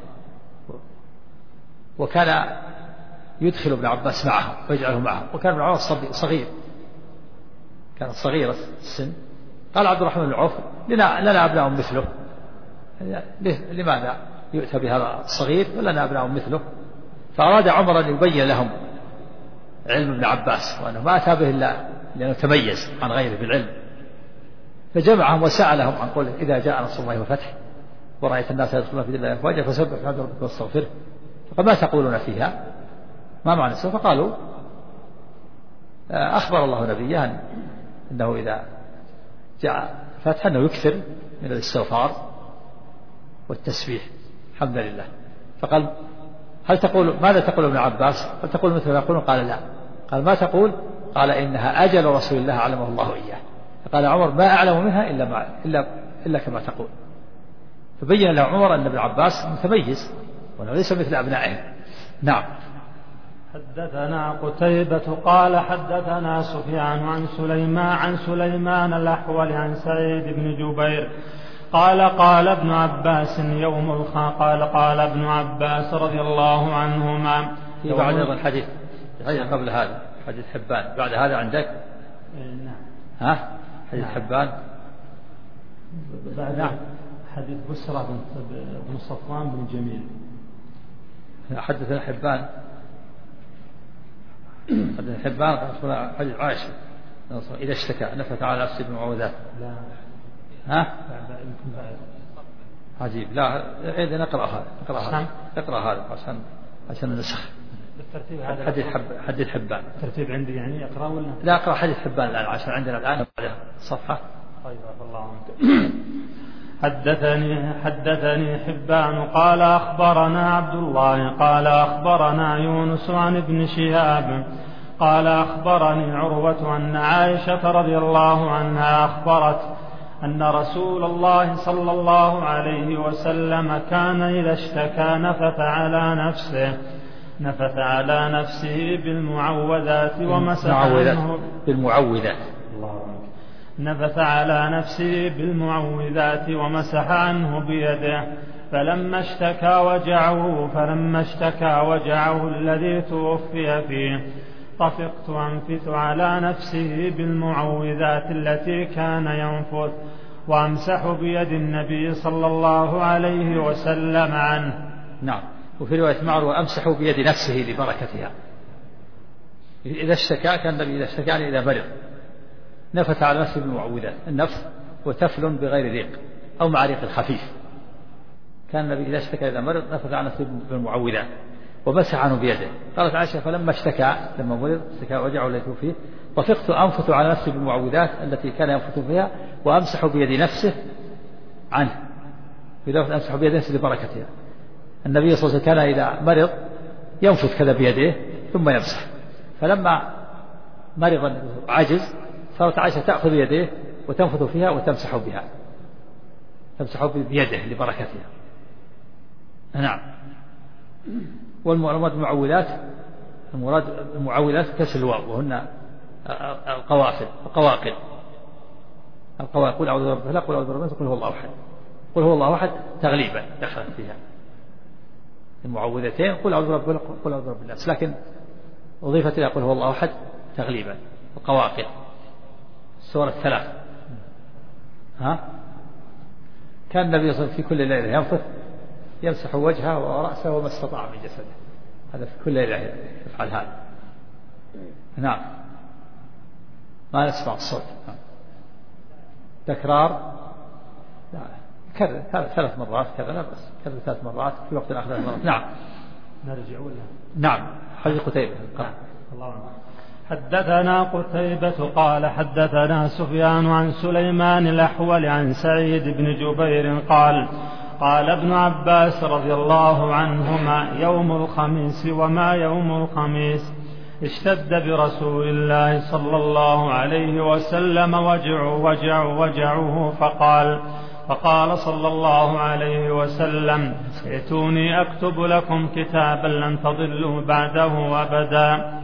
وكان يدخل ابن عباس معهم ويجعله معهم، وكان ابن عباس صغير، كان صغير السن. قال عبد الرحمن بن عوف لنا أبناء مثله، لماذا يؤتى بهذا الصغير ولنا أبناء مثله؟ فأراد عمر أن يبين لهم علم ابن عباس وأنه ما أتى به إلا لأنه تميز عن غيره بالعلم، فجمعهم وسألهم عن قوله إذا جاء نصر الله والفتح ورأيت الناس يدخلون في دين الله أفواجا فسبح بحمد ربك واستغفره، فقال ما تقولون فيها؟ ما معنى السورة؟ فقالوا أخبر الله نبيه أنه إذا جاء فتح أنه يكثر من الاستغفار والتسبيح الحمد لله. فقال ماذا تقول ابن عباس؟ هل تقول مثل ما يقولون؟ قال لا. قال ما تقول؟ قال إنها أجل رسول الله علمه الله إياه. فقال عمر ما أعلم منها إلا كما تقول. فبين له عمر أن ابن عباس متميز وأنه ليس مثل أبنائه. نعم. حدثنا قتيبة قال حدثنا سفيان عن سليمان الأحول عن سعيد بن جبير قال ابن عباس قال ابن عباس رضي الله عنهما في بعد الحديث قبل هذا حديث حبان، بعد هذا عندك؟ نعم. حديث حبان بعد حديث بسرة بن صفوان بن جميل. حدثنا حبان حديث عائشة إذا اشتكى نفث على نفسه بالمعوذات. لا. يمكن بعد. عجيب. لا إذا نقرأ هذا عشان النسخ. بالترتيب هذا. حديث حبان. الترتيب عندي يعني أقرأ ولا؟ لا أقرأ حديث حبان الآن عشان عندنا الآن صفحة. طيب الله عنك. حدثني حبان قال أخبرنا عبد الله قال أخبرنا يونس عن ابن شهاب قال أخبرني عروة أن عائشة رضي الله عنها أخبرت أن رسول الله صلى الله عليه وسلم كان إذا اشتكى نفث على نفسه بالمعوذات ومسح عنه نفث على نفسه بالمعوذات ومسح عنه بيده، فلما اشتكى وجعه الذي توفي فيه طفقت أنفث على نفسه بالمعوذات التي كان ينفث وأمسح بيد النبي صلى الله عليه وسلم عنه. نعم. وفي رواية معروف أمسح بيد نفسه لبركتها. إذا اشتكى كان النبي إذا اشتكى يعني إذا مرض نفث على نفسه بالمعوذات. النفث وتفل بغير ريق أو مع ريق خفيف. كان النبي إذا اشتكى إذا مرض نفث على نفسه بالمعوذات ومسح عنه بيده. قالت عائشة فلما اشتكى لما مرض اشتكى وجعه الذي فيه طفقت أنفث على نفسي بالمعوذات التي كان ينفث فيها وأمسح بيد نفسه عنه. في لفظ أمسح بيد نفسه لبركتها. النبي صلى الله عليه وسلم كان إذا مرض ينفث كذا بيده ثم يمسح، فلما مرض عجز صارت عائشة تأخذ يده وتنفث فيها وتمسح بها، تمسح بيده لبركتها. نعم. والمعوذات المراد المعوذات كسر الواو وهن القوافل القواقل قل أعوذ برب الفلق قل أعوذ برب الناس قل هو الله أحد. قل هو الله أحد تغليبا دخلت فيها المعوذتين قل أعوذ برب الفلق قل أعوذ برب الناس، لكن أضيفت إلى قل هو الله أحد تغليبا. القواقل السور الثلاث. كان النبي صلى الله عليه وسلم في كل ليلة ينفث يمسح وجهه ورأسه وما استطاع من جسده، هذا في كل ليلة يفعل هذا. نعم ما نسمع الصوت. تكرار كرر 3 مرات كذا لا بس كرر 3 مرات في وقت آخر 3 مرات. نعم نرجع ولا نعم حديث قتيبة. الله حدثنا قتيبة قال حدثنا سفيان عن سليمان الأحول عن سعيد بن جبير قال قال ابن عباس رضي الله عنهما يوم الخميس وما يوم الخميس اشتد برسول الله صلى الله عليه وسلم وجعه فقال صلى الله عليه وسلم ائتوني أكتب لكم كتابا لن تضلوا بعده أبدا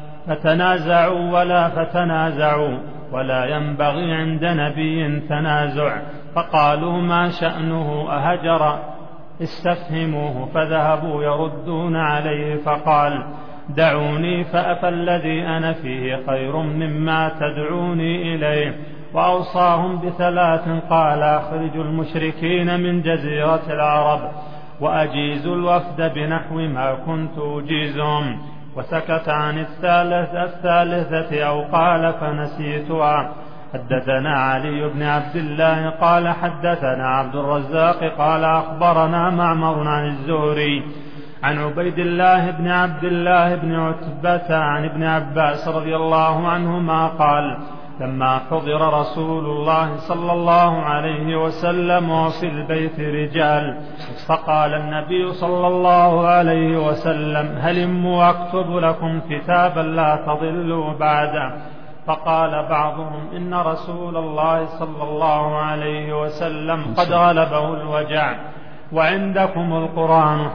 فتنازعوا ولا ينبغي عند نبي تنازع. فقالوا ما شأنه أهجر استفهموه فذهبوا يردون عليه فقال دعوني فالذي أنا فيه خير مما تدعوني إليه. وأوصاهم ب3 قال أخرجوا المشركين من جزيرة العرب وأجيزوا الوفد بنحو ما كنت أجيزهم. وسكت عن الثالثة أو قال فنسيتها. حدثنا علي بن عبد الله قال حدثنا عبد الرزاق قال أخبرنا معمر عن الزهري عن عبيد الله بن عبد الله بن عتبة عن ابن عباس رضي الله عنهما قال لما حضر رسول الله صلى الله عليه وسلم وفي البيت رجال فقال النبي صلى الله عليه وسلم هلموا أكتب لكم كتابا لا تضلوا بعده. فقال بعضهم إن رسول الله صلى الله عليه وسلم قد غلبه الوجع وعندكم القرآن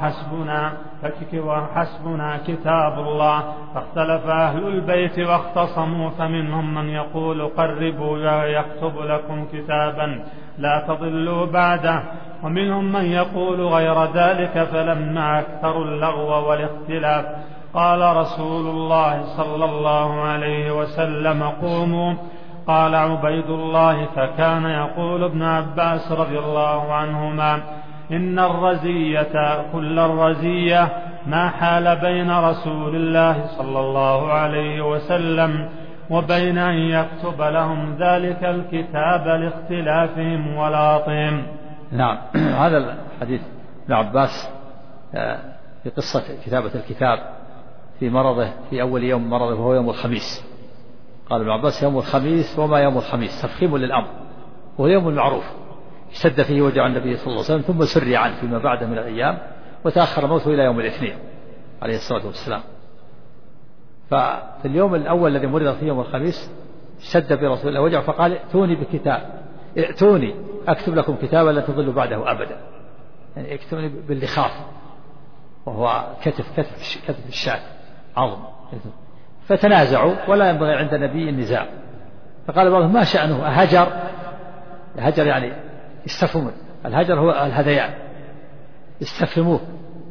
حسبنا كتاب الله. فاختلف أهل البيت واختصموا فمنهم من يقول قربوا يكتب لكم كتابا لا تضلوا بعده ومنهم من يقول غير ذلك. فلما أكثروا اللغو والاختلاف قال رسول الله صلى الله عليه وسلم قوموا. قال عبيد الله فكان يقول ابن عباس رضي الله عنهما إن الرزية كل الرزية ما حال بين رسول الله صلى الله عليه وسلم وبين أن يكتب لهم ذلك الكتاب لاختلافهم ولاطهم. نعم هذا الحديث ابن عباس في قصة كتابة الكتاب في مرضه في أول يوم مرضه وهو يوم الخميس. قال ابن عباس يوم الخميس وما يوم الخميس تفخيم للأمر وهو يوم المعروف اشتد فيه وجع النبي صلى الله عليه وسلم ثم سري عنه فيما بعد من الأيام وتأخر موته إلى يوم الاثنين عليه الصلاة والسلام. ففي اليوم الأول الذي مرض فيه يوم الخميس اشتد برسول الله وجع فقال ائتوني أكتب لكم كتابا لا تضلوا بعده أبدا، يعني اكتبوني باللخاف وهو كتف الشاة عظم. فتنازعوا ولا ينبغي عند النبي النزاع. فقال بعضهم ما شأنه هجر يعني استفهموا. الهجر هو الهذيان استفهموه.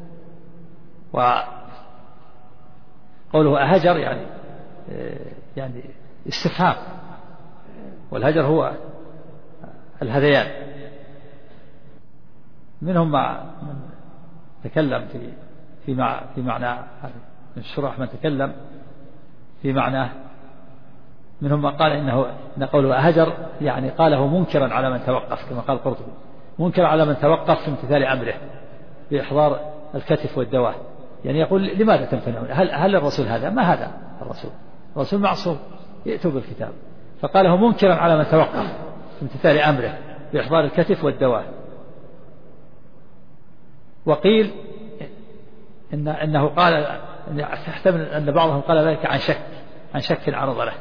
وقوله أهجر يعني استفهام والهجر هو الهذيان. منهم من تكلم في معنى من الشراح من تكلم في معناه. منهم من قال إن قوله أهجر يعني قاله منكرا على من توقف كما قال القرطبي منكرا على من توقف في امتثال أمره بإحضار الكتف والدواء. يعني يقول لماذا تمتنعون؟ هل الرسول هذا؟ ما هذا الرسول معصوم يأتوا بالكتاب. فقاله منكرا على من توقف في امتثال أمره بإحضار الكتف والدواء. وقيل إنه قال تحتمل أن بعضهم قال ذلك عن شك عرض له.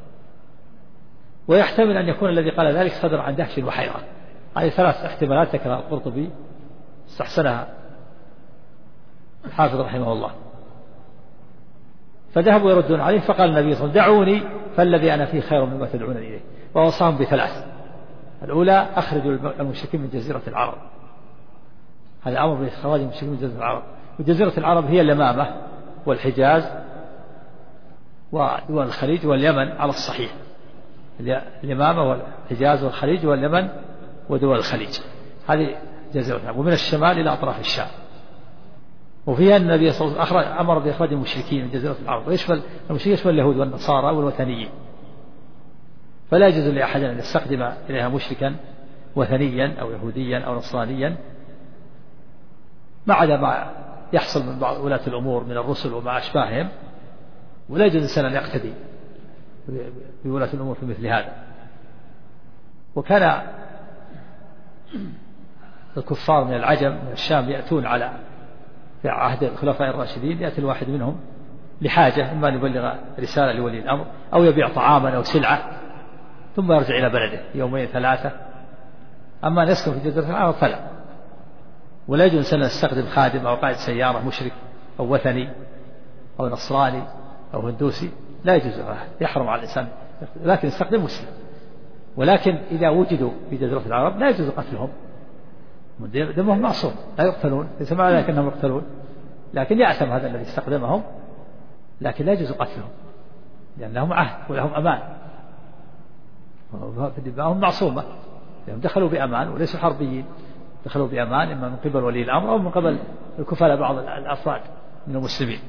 ويحتمل أن يكون الذي قال ذلك صدر عن دهش وحيرة. هذه 3 احتمالات ذكرها القرطبي استحسنها الحافظ رحمه الله. فذهبوا يردون عليه، فقال النبي صلى الله عليه وسلم دعوني فالذي أنا فيه خير مما تدعون إليه. ووصاهم بثلاث: الأولى أخرجوا المشركين من جزيرة العرب، هذا أمر بإخراج المشركين من جزيرة العرب، وجزيرة العرب هي اليمامة والحجاز ودول الخليج واليمن على الصحيح، اليمامة والحجاز والخليج واليمن ودول الخليج، هذه جزيرة العرب، ومن الشمال إلى أطراف الشام. وفيها النبي صلى الله عليه وسلم أمر بإخراج المشركين من جزيرة العرب، ويشمل المشركين يشمل اليهود والنصارى والوثنيين، فلا يجوز لأحد أن يستخدم إليها مشركا وثنيا أو يهوديا أو نصرانيا، ما عدا ما يحصل من بعض ولاة الأمور من الرسل وما أشباههم، ولا يجوز الإنسان أن يقتدي بولاة الأمور في مثل هذا. وكان الكفار من العجم من الشام يأتون على في عهد الخلفاء الراشدين، يأتي الواحد منهم لحاجة، إما أن يبلغ رسالة لولي الأمر أو يبيع طعاما أو سلعة ثم يرجع إلى بلده يومين ثلاثة. أما أن يسكن في جزيرة العرب فلا، ولا يجوز الإنسان أن يستخدم خادم أو قائد سيارة مشرك أو وثني أو نصراني أو هندوسي، لا يجوز، يحرم على الإنسان، لكن يستخدم مسلم. ولكن إذا وجدوا في جزيرة العرب لا يجوز قتلهم، دمهم معصوم لا يقتلون، ليس معنى ذلك أنهم يقتلون، لكن يأثم هذا الذي استخدمهم، لكن لا يجوز قتلهم لأنهم عهد ولهم أمان، دماؤهم معصومة، لأنهم دخلوا بأمان وليسوا حربيين، دخلوا بأمان إما من قبل ولي الأمر أو من قبل الكفلاء بعض الأفراد من المسلمين.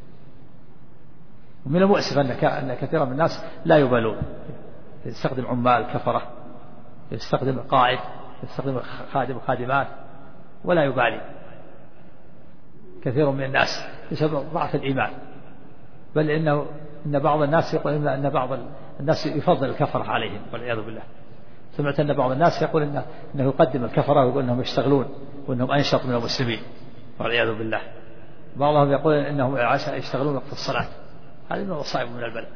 ومن المؤسف أن كثيرا من الناس لا يبالون، يستخدم عمال كفرة، يستخدم قائد، يستخدم خادم وخادمات ولا يبالي كثير من الناس بسبب ضعف الإيمان. بل إن بعض الناس يقول أن بعض الناس يفضل الكفرة عليهم والعياذ بالله. سمعت أن بعض الناس يقول إنه يقدم الكفرة ويقول أنهم يشتغلون وأنهم أنشط من المسلمين والعياذ بالله. بعضهم يقول إنهم يشتغلون وقت الصلاة، هذه من المصائب من البلاء.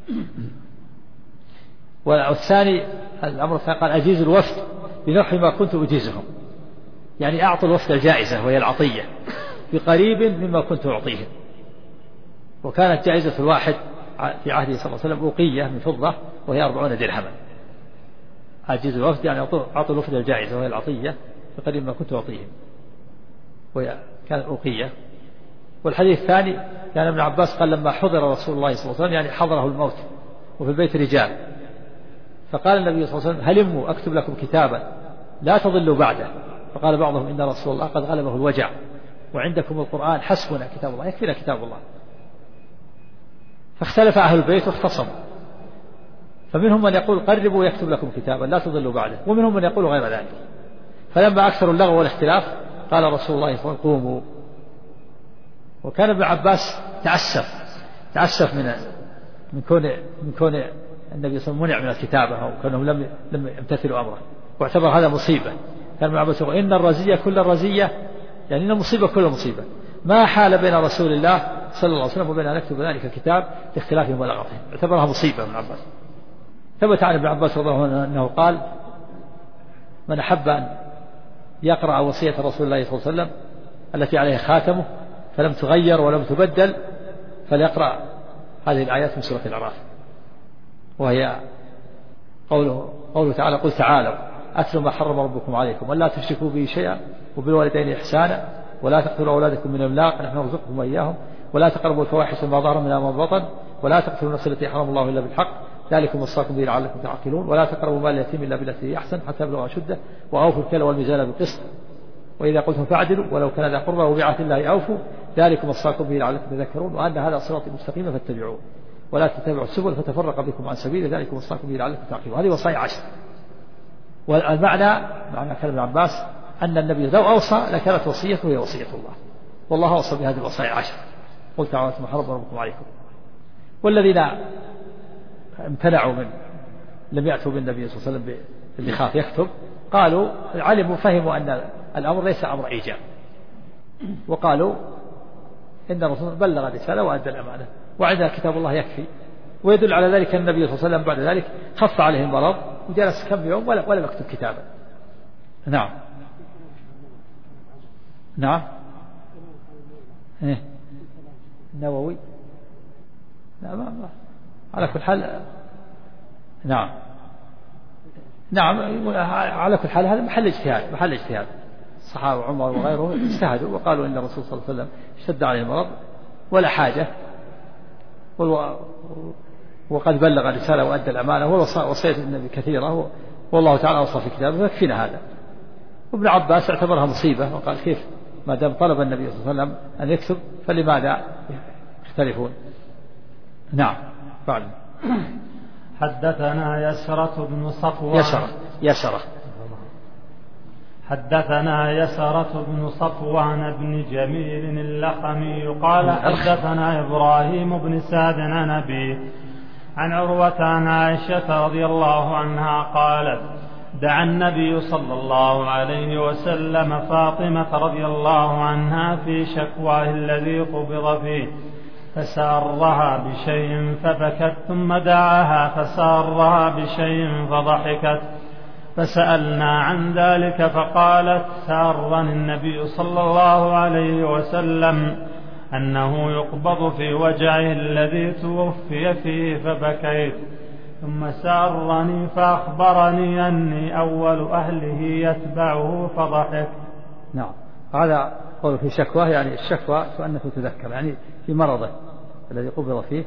والثاني الأمر الثاني قال أجيز الوفد بنحو ما كنت أجيزهم، يعني أعطوا الوفد الجائزة وهي العطية بقريب مما كنت أعطيهم. وكانت جائزة الواحد في عهده صلى الله عليه وسلم أوقية من فضة وهي 40 درهما. أجيز الوفد يعني أعطوا الوفد الجائزة وهي العطية بقريب مما كنت أعطيهم، وهي كانت أوقية. والحديث الثاني كان ابن عباس قال لما حضر رسول الله صلى الله عليه وسلم يعني حضره الموت وفي البيت رجال، فقال النبي صلى الله عليه وسلم هلموا أكتب لكم كتابا لا تضلوا بعده. فقال بعضهم إن رسول الله قد غلبه الوجع وعندكم القرآن حسبنا كتاب الله، يكفينا كتاب الله. فاختلف أهل البيت واختصموا، فمنهم من يقول قربوا يكتب لكم كتابا لا تضلوا بعده، ومنهم من يقول غير ذلك. فلما أكثروا اللغو والاختلاف قال رسول الله صلى الله عليه وسلم قوموا. وكان ابن عباس تعسف من كون النبي صلى الله عليه وسلم منع من الكتابة أو كانهم لم يمتثلوا أمره، واعتبر هذا مصيبة. كان ابن عباس يقول إن الرزية كل الرزية، يعني إن المصيبة كل مصيبة ما حال بين رسول الله صلى الله عليه وسلم وبين أن نكتب ذلك الكتاب لاختلافهم ولغطهم، اعتبرها مصيبة ابن عباس. ثبت عن ابن عباس رضي الله عنه أنه قال من أحب أن يقرأ وصية رسول الله صلى الله عليه وسلم التي عليها خاتمه فلم تغير ولم تبدل فليقرأ هذه الآيات من سورة الأعراف، وهي قوله تعالى قل تعالوا أتلوا ما حرم ربكم عليكم ولا تشركوا به شيئا وبالوالدين إحسانا ولا تقتلوا أولادكم من إملاق نحن نرزقكم وإياهم ولا تقربوا الفواحش ما ظهر منها وما بطن ولا تقتلوا النفس التي حرم الله إلا بالحق ذلكم وصاكم به لعلكم تعقلون ولا تقربوا مال اليتيم إلا بالتي هي أحسن حتى يبلغ أشده وأوفوا الكيل والميزان بالقسط وإذا قلتم فاعدلوا ولو كان ذا قربى وبعهد الله أوفوا ذلكم وصاكم به لعلكم تذكرون وأن هذا صراطي مستقيما فاتبعوه ولا تتبعوا السبل فتفرق بكم عن سبيل ذلكم وصاكم به لعلكم تعقلون. هذه وصايا 10. والمعنى معنى كلام ابن عباس أن النبي لو أوصى لكانت وصيته هي وصية الله، والله أوصى بهذه الوصايا 10. قل تعالوا ما حرم ربكم عليكم. والذين امتنعوا من لم يأتوا بالنبي صلى الله عليه وسلم اللي خاف يكتب قالوا علموا فهموا أن الأمر ليس أمر إيجاب، وقالوا إن الرسول بلغ الرسالة وأدى الأمانة وعندنا كتاب الله يكفي. ويدل على ذلك النبي صلى الله عليه وسلم بعد ذلك خف عليه المرض وجلس كم يوم ولم يكتب كتابا. نعم نعم إيه؟ النووي على كل حال نعم على كل حال هذا محل اجتهاد الصحابة عمر وغيره اجتهدوا وقالوا إن الرسول صلى الله عليه وسلم اشتد عليه المرض ولا حاجة وقد بلغ الرسالة وأدى الأمانة ووصية النبي كثيرة والله تعالى وصى في كتابه فكفينا هذا. وابن عباس اعتبرها مصيبة وقال كيف ما دام طلب النبي صلى الله عليه وسلم أن يكتب فلماذا يختلفون. نعم بعد. حدثنا يسرة بن صفوان حدثنا يسرة بن صفوان بن جميل اللخمي قال حدثنا إبراهيم بن سعد عن أبيه عن عروة عن عائشة رضي الله عنها قالت دعا النبي صلى الله عليه وسلم فاطمة رضي الله عنها في شكواه الذي قبض فيه فسارها بشيء فبكت ثم دعاها فسارها بشيء فضحكت فسألنا عن ذلك فقالت سارني النبي صلى الله عليه وسلم أنه يقبض في وجعه الذي توفي فيه فبكيت ثم سارني فأخبرني أني أول أهله يتبعه فضحك. نعم هذا قول في شكواه يعني الشكوى كأنه تذكر يعني في مرضه الذي قبض فيه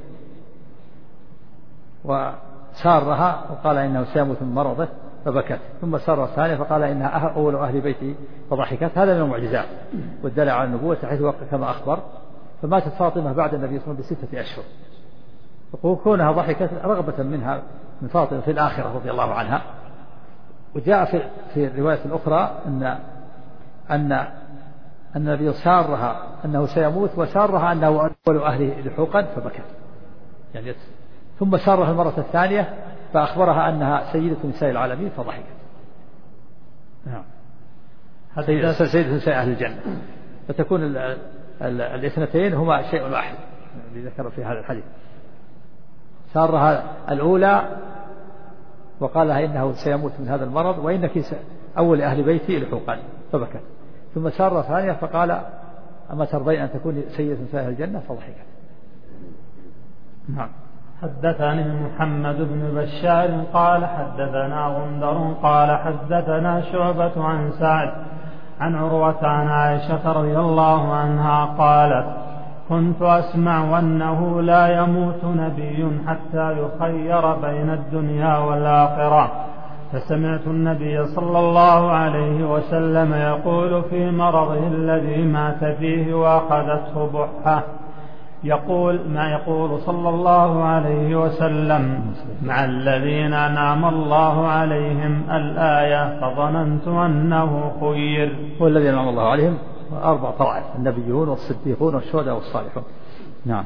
وسارها وقال إنه سيموت من مرضه فبكت ثم سار الثانية فقال إنها أول أهل بيتي فضحكت. هذا من المعجزات والدليل على النبوة حيث كما أخبر فماتت فاطمة بعد النبي صلى الله عليه وسلم ب6 أشهر وكونها ضحكت رغبة منها من فاطمة في الآخرة رضي الله عنها. وجاء في الرواية الأخرى أن النبي سارها أنه سيموت وسارها أنه أول أهله لحوقا فبكت يعني ثم سارها المرة الثانية فأخبرها أنها سيدة نساء العالمين فضحكت. نعم سيدة نساء أهل الجنة فتكون الاثنتين هما شيء واحد الذي ذكر في هذا الحديث. سارها الأولى وقال لها إنه سيموت من هذا المرض وإنك أول أهل بيتي لحوقا فبكت ثم سار ثانية فقال أما ترضين أن تكون سيدة نساء أهل الجنة فضحكت. نعم. حدثني محمد بن بشار قال حدثنا غندر قال حدثنا شعبة عن سعد عن عروة عن عائشة رضي الله عنها قالت كنت أسمع أنه لا يموت نبي حتى يخير بين الدنيا والآخرة فسمعت النبي صلى الله عليه وسلم يقول في مرضه الذي مات فيه وأخذته بحة يقول ما يقول صلى الله عليه وسلم مع الذين أنعم الله عليهم الآية فظننت أنه خير. والذين أنعم الله عليهم 4 طوائف النبيون والصديقون والشهداء والصالحون. نعم.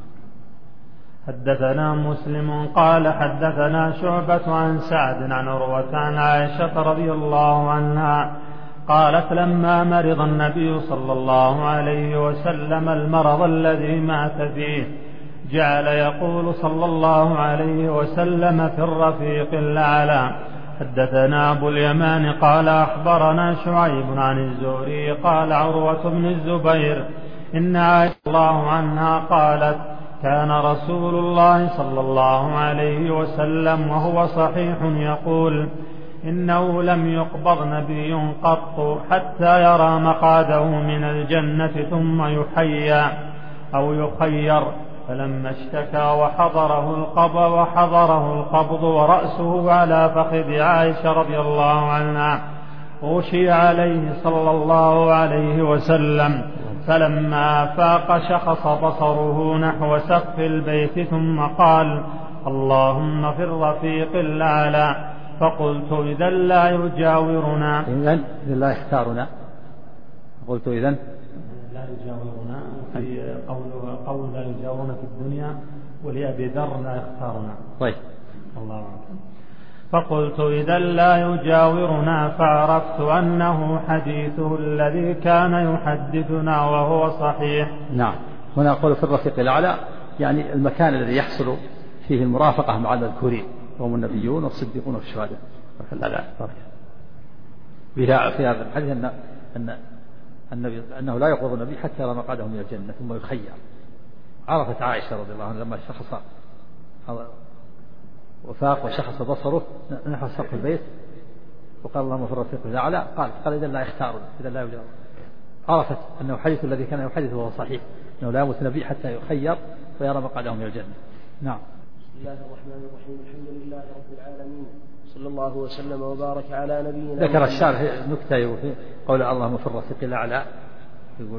حدثنا مسلم قال حدثنا شعبة عن سعد عن عروة عن عائشة رضي الله عنها قالت لما مرض النبي صلى الله عليه وسلم المرض الذي مات فيه جعل يقول صلى الله عليه وسلم في الرفيق الأعلى حدثنا أبو اليمان قال أخبرنا شعيب عن الزهري قال عروة بن الزبير إن عائشة الله عنها قالت كان رسول الله صلى الله عليه وسلم وهو صحيح يقول إنه لم يقبض نبي قط حتى يرى مقعده من الجنة ثم يحيى أو يخير فلما اشتكى وحضره القبض ورأسه على فخذ عائشة رضي الله عنها غشي عليه صلى الله عليه وسلم فلما أفاق شخص بصره نحو سقف البيت ثم قال اللهم في الرفيق الأعلى فقلت إذا لا يجاورنا إذا لا يختارنا قلت إذا لا يجاورنا في قول لا يجاورنا في الدنيا ولأبي ذر لا يختارنا. طيب الله أعلم. فقلت إذا لا يجاورنا فعرفت أنه حديثه الذي كان يحدثنا وهو صحيح. نعم. هنا أقول في الرفيق الأعلى يعني المكان الذي يحصل فيه المرافقة مع المذكورين وهم النبيون والصديقون والشهداء. بلا في هذا الحديث أنه لا يقبض النبي حتى يرى مقعده من الجنة ثم يخير عرفت عائشة رضي الله عنها لما شخص وفاق وشخص بصره نحو سقف البيت وقال اللهم في الرفيق الأعلى، قال إذا لا يختار، إذا لا يجاوب. عرفت أنه حديث الذي كان يحدث وهو صحيح، أنه لا يموت النبي حتى يخير ويرى مقعده من الجنة. نعم. بسم الله الرحمن الرحيم. الحمد لله رب العالمين، صلى الله وسلم وبارك على نبينا. ذكر الشارح نكتة في قول اللهم في الرفيق الأعلى، يقول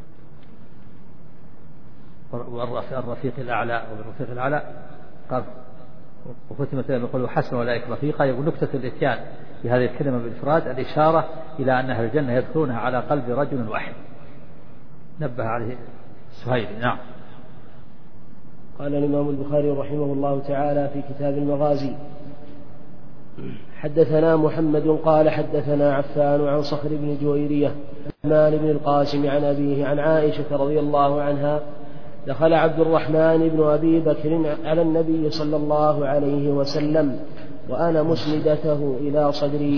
الرفيق الأعلى وبالرفيق الأعلى قال وختمت يقول حسن أولئك رفيقا. يقول نكتة الإتيان بهذه الكلمة بالإفراد الإشارة إلى أن أهل الجنة يدخلونها على قلب رجل واحد، نبه عليه السهيلي. نعم. قال الإمام البخاري رحمه الله تعالى في كتاب المغازي: حدثنا محمد قال حدثنا عفان عن صخر بن جويرية عن بن القاسم عن أبيه عن عائشة رضي الله عنها: دخل عبد الرحمن بن أبي بكر على النبي صلى الله عليه وسلم وأنا مسندته إلى صدري.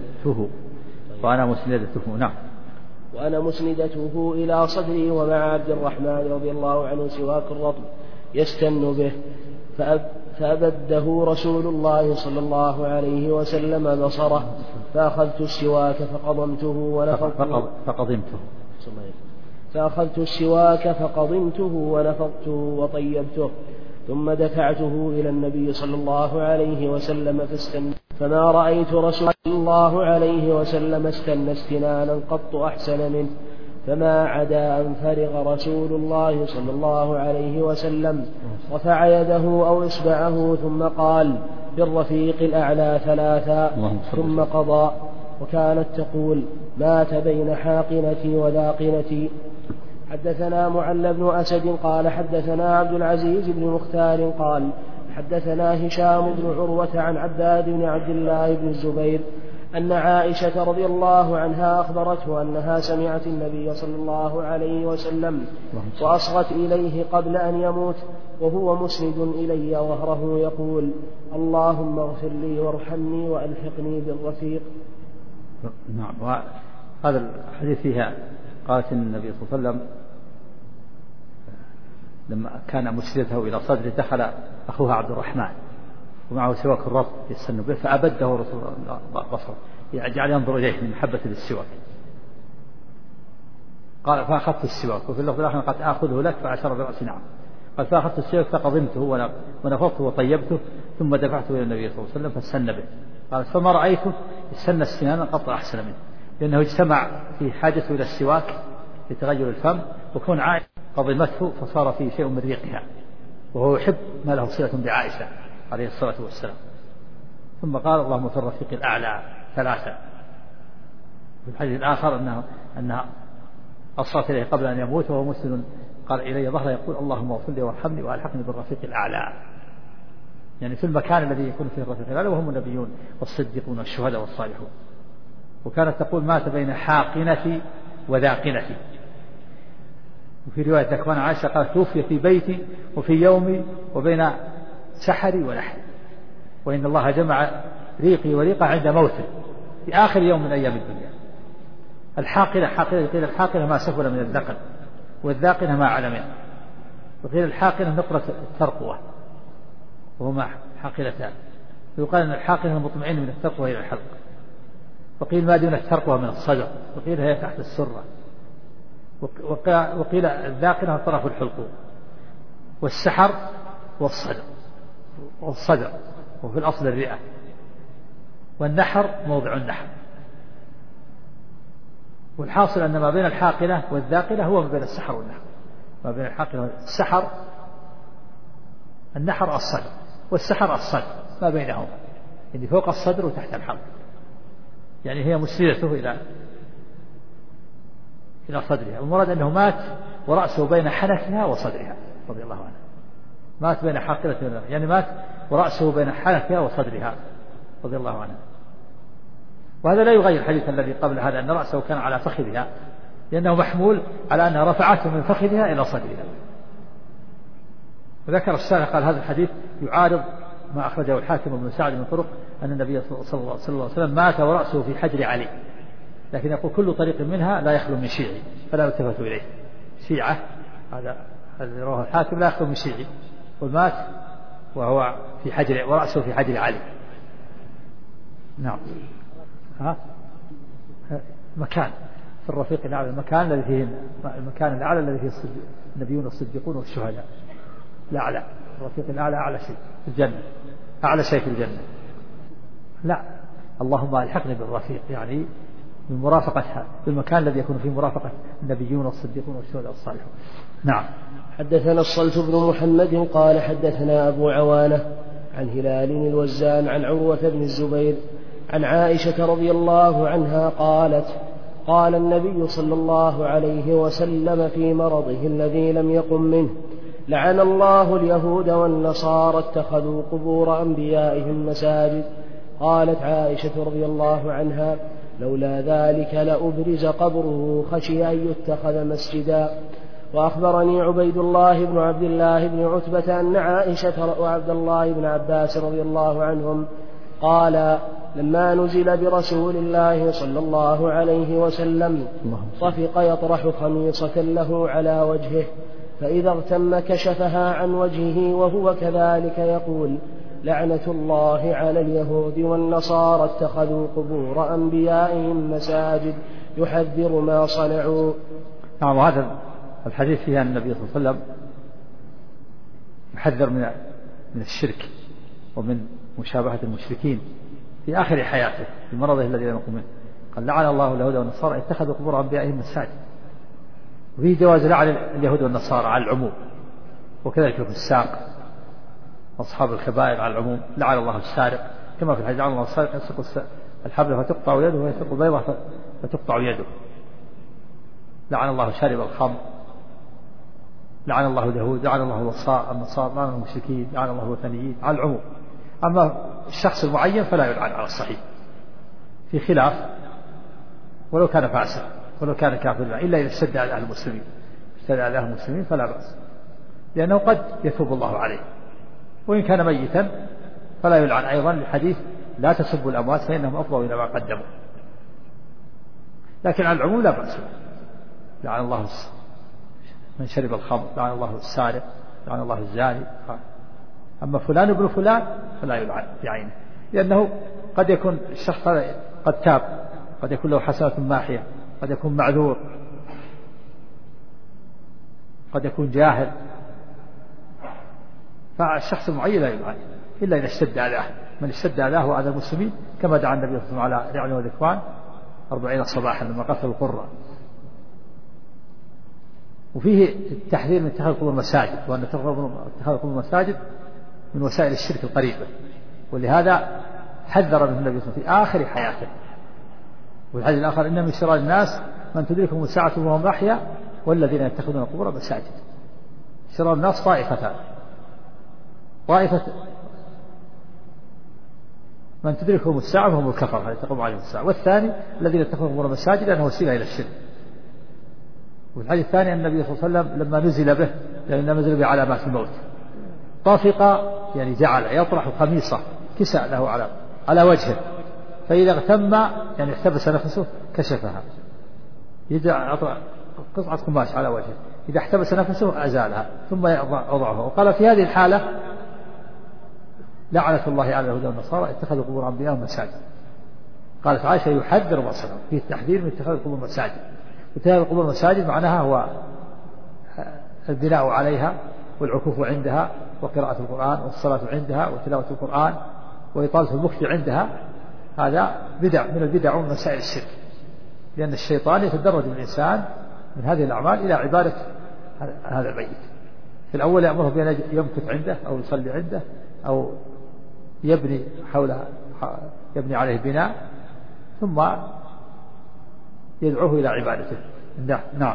وأنا مسندته إلى صدري ومع عبد الرحمن رضي الله عنه سواك الرطب يستن به، فأبده رسول الله صلى الله عليه وسلم بصره، فأخذت السواك فقضمته ونفضته وطيبته، ثم دفعته إلى النبي صلى الله عليه وسلم فاستنى، فما رأيت رسول الله عليه وسلم استنى استنانا قط أحسن منه، فما عدا أن فرغ رسول الله صلى الله عليه وسلم رفع يده أو إصبعه ثم قال بالرفيق الأعلى ثلاثا ثم قضى. وكانت تقول: مات بين حاقنتي وذاقنتي. حدثنا معل بن أسد قال حدثنا عبد العزيز بن مختار قال حدثنا هشام بن عروة عن عباد بن عبد الله بن الزبير أن عائشة رضي الله عنها أخبرته أنها سمعت النبي صلى الله عليه وسلم وأصغت إليه قبل أن يموت وهو مسند إلي ظهره يقول: اللهم اغفر لي وارحمني وألحقني بالرفيق. نعم. وهذا الحديث فيها قالت النبي صلى الله عليه وسلم لما كان مسندته إلى صدره دخل أخوها عبد الرحمن ومعه سواك الرطب يستن به، فأبده رسول الله بصره، جعل ينظر إليه من محبة للسواك. قال: فأخذت السواك. وفي اللفظ الآخر قد آخذه لك، فأشار برأسي نعم. قال: فأخذت السواك فقضمته ونفضته وطيبته، ثم دفعته إلى النبي صلى الله عليه وسلم فاستن به. قال: فما رأيته استنى استنانا قط أحسن منه، لأنه اجتمع في حاجته إلى السواك لتغير الفم، وكون عائشة قضمته فصار فيه شيء من ريقها، وهو يحب ما له صلة بعائشة عليه الصلاة والسلام. ثم قال: اللهم في الرفيق الأعلى ثلاثة. في الحديث الآخر أنها أصرت إليه قبل أن يموت وهو مسلم، قال إلي ظهره يقول: اللهم اغفر لي وارحمني وألحقني بالرفيق الأعلى، يعني في المكان الذي يكون فيه الرفيق الأعلى، وهم النبيون والصديقون والشهداء والصالحون. وكانت تقول: مات بين حاقنتي وذاقنتي. وفي رواية ذكران عائشة قالت: توفي في بيتي وفي يومي وبين سحري ونحري، وإن الله جمع ريقي وريقه عند موته في آخر يوم من أيام الدنيا. الحاقنة قيل الحاقنة ما سفل من الذقن، والذاقنة ما على منه. وقيل الحاقنة نقرة الترقوة وهما حاقنتان. ويقال أن الحاقنة المطمئن من الترقوة إلى الحلق. وقيل ما دون الترقوة من الصدر، وقيل هي تحت السرة. وقيل الذاقنة طرف الحلقوم، والسحر والصدر وفي الأصل الرئة، والنحر موضع النحر. والحاصل أن ما بين الحاقنة والذاقنة هو ما بين السحر والنحر. ما بين الحاقنة والسحر النحر الصدر، والسحر الصدر ما بينهما، يعني فوق الصدر وتحت الحلق، يعني هي مسندته إلى صدرها. والمراد أنه مات ورأسه بين حنكها وصدرها رضي الله عنه. مات بين حاقنة، يعني مات ورأسه بين حنكها وصدرها رضي الله عنه. وهذا لا يغير الحديث الذي قبل هذا أن رأسه كان على فخذها، لأنه محمول على أنها رفعته من فخذها إلى صدرها. وذكر الشارح قال: هذا الحديث يعارض ما أخرجه الحاكم بن سعد من طرق أن النبي صلى الله عليه وسلم مات ورأسه في حجر علي، لكن يقول كل طريق منها لا يخلو من شيعي فلا يلتفت إليه. شيعة هذا الذي رواه الحاكم لا يخلو من شيعي، ومات وهو في حجر ورأسه في حجر علي. نعم. مكان في الرفيق الأعلى، المكان الذي فيه المكان الأعلى الذي فيه النبيون والصديقون والشهداء الأعلى. الرفيق الأعلى أعلى شيء في الجنة، أعلى شيء في الجنة. لا، اللهم الحقني بالرفيق، يعني بالمرافقة، بالمكان الذي يكون فيه مرافقة النبيون والصديقون والشهداء الصالحون. نعم. حدثنا الصلت بن محمد قال حدثنا أبو عوانة عن هلال الوزان عن عروة بن الزبير عن عائشة رضي الله عنها قالت: قال النبي صلى الله عليه وسلم في مرضه الذي لم يقم منه: لعن الله اليهود والنصارى اتخذوا قبور أنبيائهم مساجد. قالت عائشة رضي الله عنها: لولا ذلك لأبرز قبره خشي أن يتخذ مسجدا. وأخبرني عبيد الله بن عبد الله بن عتبة أن عائشة وعبد الله بن عباس رضي الله عنهم قال: لما نزل برسول الله صلى الله عليه وسلم طفق يطرح خميصة له على وجهه، فإذا اغتم كشفها عن وجهه وهو كذلك يقول: لعنة الله على اليهود والنصارى اتخذوا قبور أنبيائهم مساجد، يحذر ما صنعوا. نعم. وهذا الحديث فيها أن النبي صلى الله عليه وسلم يحذر من الشرك ومن مشابهة المشركين في آخر حياته في مرضه الذي لم يقم منه. قال: لعن الله اليهود والنصارى اتخذوا قبور أنبيائهم مساجد. وفيه جواز لعن اليهود والنصارى على العموم، وكذلك في الساق أصحاب الكبائر على العموم. لعن الله السارق، كما في الحديث: لعن الله السارق يسرق الحبل فتقطع يده ويسرق البيضة فتقطع يده. لعن الله شارب الخمر، لعن الله اليهود، لعن الله النصارى، لعن المشركين، لعن الله الوثنيين على العموم. أما الشخص المعين فلا يلعن على الصحيح، في خلاف ولو كان فاسق ولو كان كافرا، إلا إذا اشتد على أهل المسلمين، اشتد على أهل المسلمين فلا بأس، لأنه قد يتوب الله عليه. وإن كان ميتا فلا يلعن أيضا، لحديث: لا تسبوا الأموات فإنهم أفضوا إلى ما قدموا. لكن على العموم لا بأس. لعن الله من شرب الخمر، لعن الله السارق، لعن الله الزاني. أما فلان ابن فلان فلا يلعن بعينه، لأنه قد يكون الشخص قد تاب، قد يكون له حسنة ماحية، قد يكون معذور، قد يكون جاهل، فالشخص المعين لا يلعن إلا إذا اشتد على من اشتد علاه وعلى المسلمين، كما دعا النبي صلى الله عليه وسلم على رعل وذكوان 40 صباحا لما قتلوا القرة. وفيه التحذير من اتخاذ قبور المساجد، وأن اتخاذ قبور المساجد من وسائل الشرك القريبة، ولهذا حذر منه النبي صلى الله عليه وسلم في آخر حياته. والحديث الآخر: إن من شرار الناس من تدركهم الساعة وهم أحياء والذين يتخذون القبور مساجد. شرار الناس طائفتان: طائفة من تدركهم الساعة وهم الكفر، هذا تقوم عليهم الساعة، والثاني الذين يتخذون القبور مساجد لأنه وسيلة إلى الشرك. والحديث الثاني أن النبي صلى الله عليه وسلم لما نزل به، لأن نزل به علامات الموت، طافق يعني جعل يطرح خميصة كساء له على وجهه، فإذا اغتم يعني احتبس نفسه كشفها، يجعل قطعة قماش على وجهه، إذا احتبس نفسه أزالها ثم يضعها. وقال: في هذه الحالة لعنة الله على اليهود والنصارى اتخذوا قبور أنبيائهم مساجد. قالت عائشة: يحذر ما صنعوا، فيه التحذير من اتخاذ القبور مساجد. واتخاذ القبور مساجد معناها هو البناء عليها والعكوف عندها وقراءة القرآن والصلاة عندها وتلاوة القرآن وإطالة المكث عندها. هذا بدع من البدع ومن مسائل الشرك، لأن الشيطان يتدرج بالإنسان من هذه الأعمال إلى عبادة هذا الميت. في الأول يأمره بأن يمكث عنده أو يصلي عنده أو يبني حولها، يبني عليه بناء، ثم يدعوه إلى عبادته. نعم.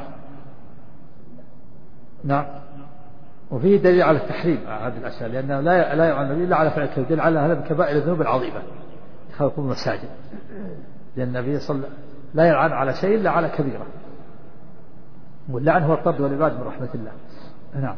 نعم. وفيه دليل على التحريم هذه الأشياء، لأنه لا يعلم النبي إلا على فعل الكبير، دل على هذا من كبائر الذنوب العظيمة اتخاذ القبور مساجد، لأن النبي صلى الله عليه وسلم لا يلعن على شيء إلا على كبيرة، واللعن هو الطرد والإبعاد من رحمة الله. نعم.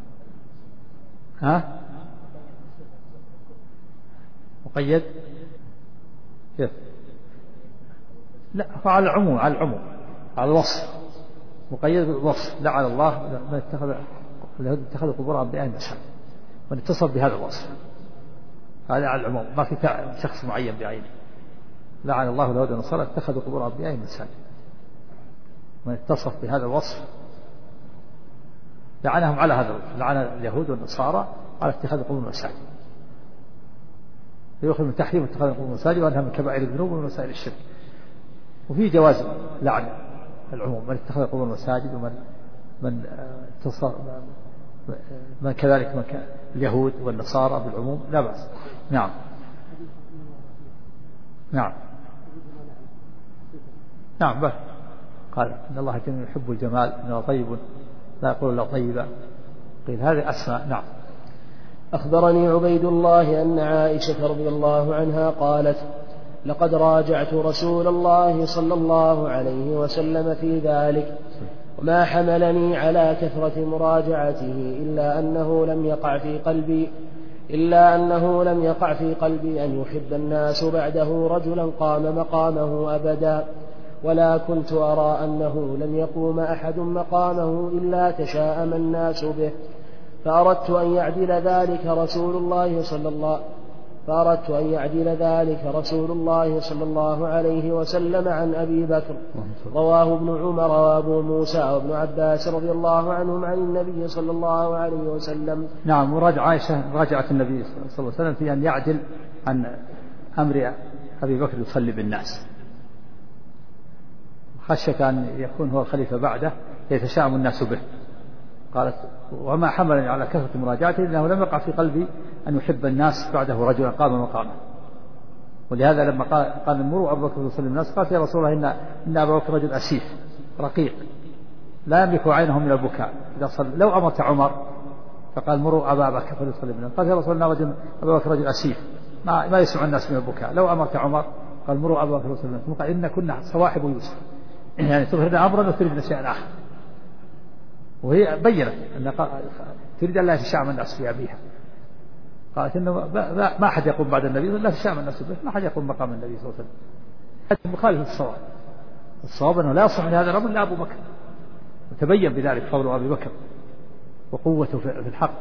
مقيد كيف؟ لا، فعلى العموم، على العموم، على الوصف، مقيد بالوصف. لعن الله من اتخذ واليهود اتخذوا قبور أنبيائهم مساجد، من اتصف بهذا الوصف هذا على العموم، ما في شخص معين بعينه. لعن الله اليهود والنصارى اتخذوا قبور أنبيائهم مساجد، من اتصف بهذا الوصف لعنهم على هذا الوصف، لعن اليهود والنصارى على اتخاذ قبور المساجد، يؤخذ من تحريم اتخاذ قبور المساجد وأنها من كبائر الذنوب ومن مسائل الشرك. وفي جواز لعن العموم، من اتخذ قبور المساجد من كذلك من اليهود والنصارى بالعموم لا بأس. نعم نعم نعم بل قال إن الله جميل يحب الجمال إنه طيب لا يقول إلا طيبا، قيل هذه أسماء. نعم. أخبرني عبيد الله أن عائشة رضي الله عنها قالت لقد راجعت رسول الله صلى الله عليه وسلم في ذلك، وما حملني على كثرة مراجعته إلا أنه لم يقع في قلبي أن يحب الناس بعده رجلا قام مقامه أبدا، ولا كنت أرى أنه لم يقوم أحد مقامه إلا تشاءم الناس به، فأردت أن يعدل ذلك رسول الله صلى الله عليه وسلم عن أبي بكر. رواه ابن عمر وأبو موسى وابن عباس رضي الله عنهم عن النبي صلى الله عليه وسلم. نعم. عائشة راجعت النبي صلى الله عليه وسلم في أن يعدل عن أمر أبي بكر يصلي بالناس، خشية أن يكون هو الخليفة بعده يتشاءم الناس به. قالت وما حملني على كثرة مراجعته إنه لم يقع في قلبي أن يحب الناس بعده رجلا قام مقامه. ولهذا لما قال مروا أبو بكر يصلي بالناس قالت يا رسول الله إن أبا بكر رجل أسيف رقيق لا يملك عينه من البكاء إذا صلى، لو أمرت عمر فقال مروا أبا بكر فليصلي بالناس، قال يا رسول الله أبا بكر رجل أسيف ما يسمع الناس من البكاء، لو أمرت عمر قال مروا أبا بكر فليصلي بالناس، قال إن كنا صواحب يوسف، يعني تظهرن أمرا وتريدن شيئا آخر. وهي بيّنت أن تريد أن لا يتشاءم الناس في أبيها، قالت إنه ما أحد يقوم بعد النبي لا تشاءم الناس به، ما أحد يقوم مقام النبي صلى الله عليه وسلم. مخالف الصواب أنه لا يصح من هذا الأمر إلا أبو بكر، وتبين بذلك فضل أبي بكر وقوته في الحق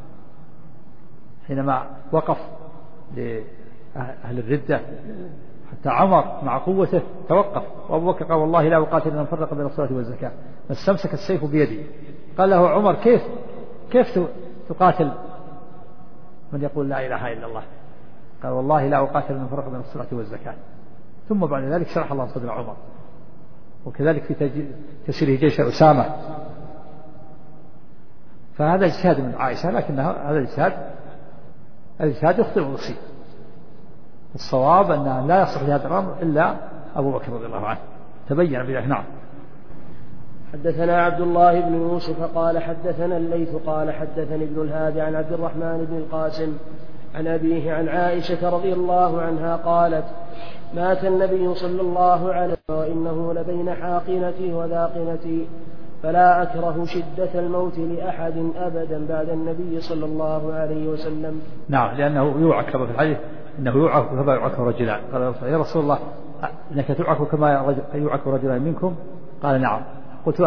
حينما وقف لأهل الردة حتى عمر مع قوته توقف، وأبو بكر قال والله لا أقاتل من فرق بين الصلاة والزكاة، فاستمسك السيف بيده. قال له عمر كيف تقاتل من يقول لا إله إلا الله؟ قال والله لا أقاتل من فرق بين الصلاة والزكاة. ثم بعد ذلك شرح الله صدر عمر. وكذلك في تسيره جيش أسامة. فهذا اجتهاد من عائشة، لكن هذا الاجتهاد يخطئ ويصيب. الصواب أن لا يصح لهذا الأمر إلا أبو بكر رضي الله عنه، تبين بذلك. نعم. حدثنا عبد الله بن يوسف قال حدثنا الليث قال حدثني ابن الهادي عن عبد الرحمن بن القاسم عن أبيه عن عائشة رضي الله عنها قالت مات النبي صلى الله عليه وسلم وإنه لبين حاقنتي وذاقنتي، فلا أكره شدة الموت لأحد أبدا بعد النبي صلى الله عليه وسلم. نعم، لأنه يوعك كما في الحديث إنه يوعك كما يوعك رجلان. قال يا رسول الله إنك توعك كما يوعك رجلان منكم؟ قال نعم. قلت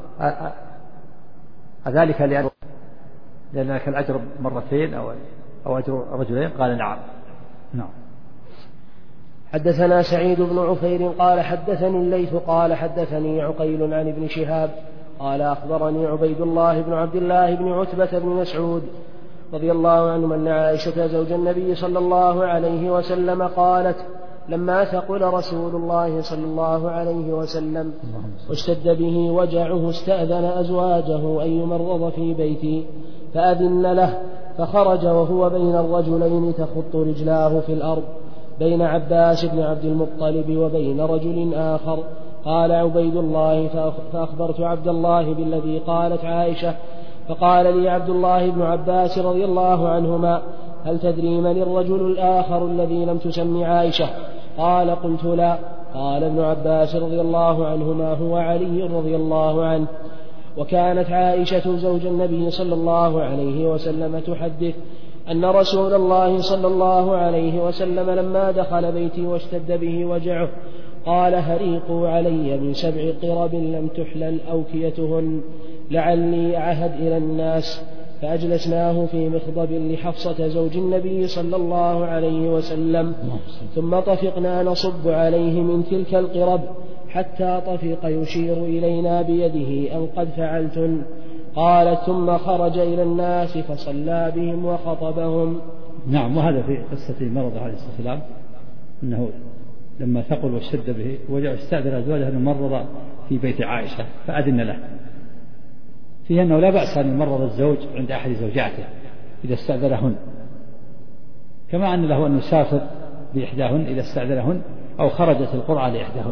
أذلك لأنك الأجر مرتين أو أجر رجلين؟ قال نعم. نعم. حدثنا سعيد بن عفير قال حدثني الليث قال حدثني عقيل عن ابن شهاب قال أخبرني عبيد الله بن عبد الله بن عتبة بن مسعود رضي الله عنه أن عائشة زوج النبي صلى الله عليه وسلم قالت لما ثقل رسول الله صلى الله عليه وسلم واشتد به وجعه استأذن أزواجه أن يمرض في بيتي فأذن له، فخرج وهو بين الرجلين تخط رجلاه في الأرض بين عباس بن عبد المطلب وبين رجل آخر. قال عبيد الله فأخبرت عبد الله بالذي قالت عائشة، فقال لي عبد الله بن عباس رضي الله عنهما هل تدري من الرجل الآخر الذي لم تسمي عائشة؟ قال قلت لا. قال ابن عباس رضي الله عنهما هو علي رضي الله عنه. وكانت عائشة زوج النبي صلى الله عليه وسلم تحدث أن رسول الله صلى الله عليه وسلم لما دخل بيتي واشتد به وجعه قال هريقوا علي من 7 قرب لم تحلل أوكيتهن لعلي أعهد إلى الناس. فأجلسناه في مخضب لحفصة زوج النبي صلى الله عليه وسلم، ثم طفقنا نصب عليه من تلك القرب حتى طفق يشير إلينا بيده أن قد فعلتن. قالت: ثم خرج إلى الناس فصلى بهم وخطبهم. نعم. وهذا في قصة مرض عليه الصلاة والسلام، أنه لما ثقل واشتد به وجاء استأذن أزواجه أن مرض في بيت عائشة فأذن له، فيه أنه لا بأس أن يمرض الزوج عند أحد زوجاته إذا استأذنهن، كما أن له أن يسافر بإحداهن إذا استأذنهن أو خرجت القرعة لإحداهن.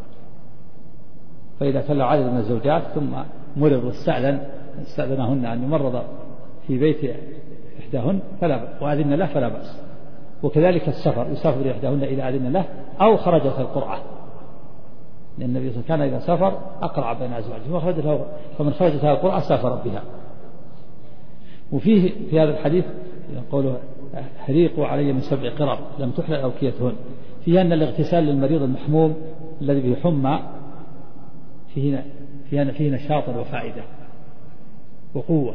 فإذا كان عدد من الزوجات ثم مرض استأذنهن أن يمرض في بيت إحداهن وأذن له فلا بأس. وكذلك السفر، يسافر بإحداهن إذا أذن له أو خرجت القرعة، لأن النبي صلى الله عليه وسلم كان إذا سافر أقرع بين أزواجه، فمن خرجت هذه القرعة سافر بها. وفيه في هذا الحديث يقول: هريقوا علي من 7 قرب لم تحلل أوكيتهن، فيه أن الاغتسال للمريض المحموم الذي به حمى فيه نشاط وفائدة وقوة.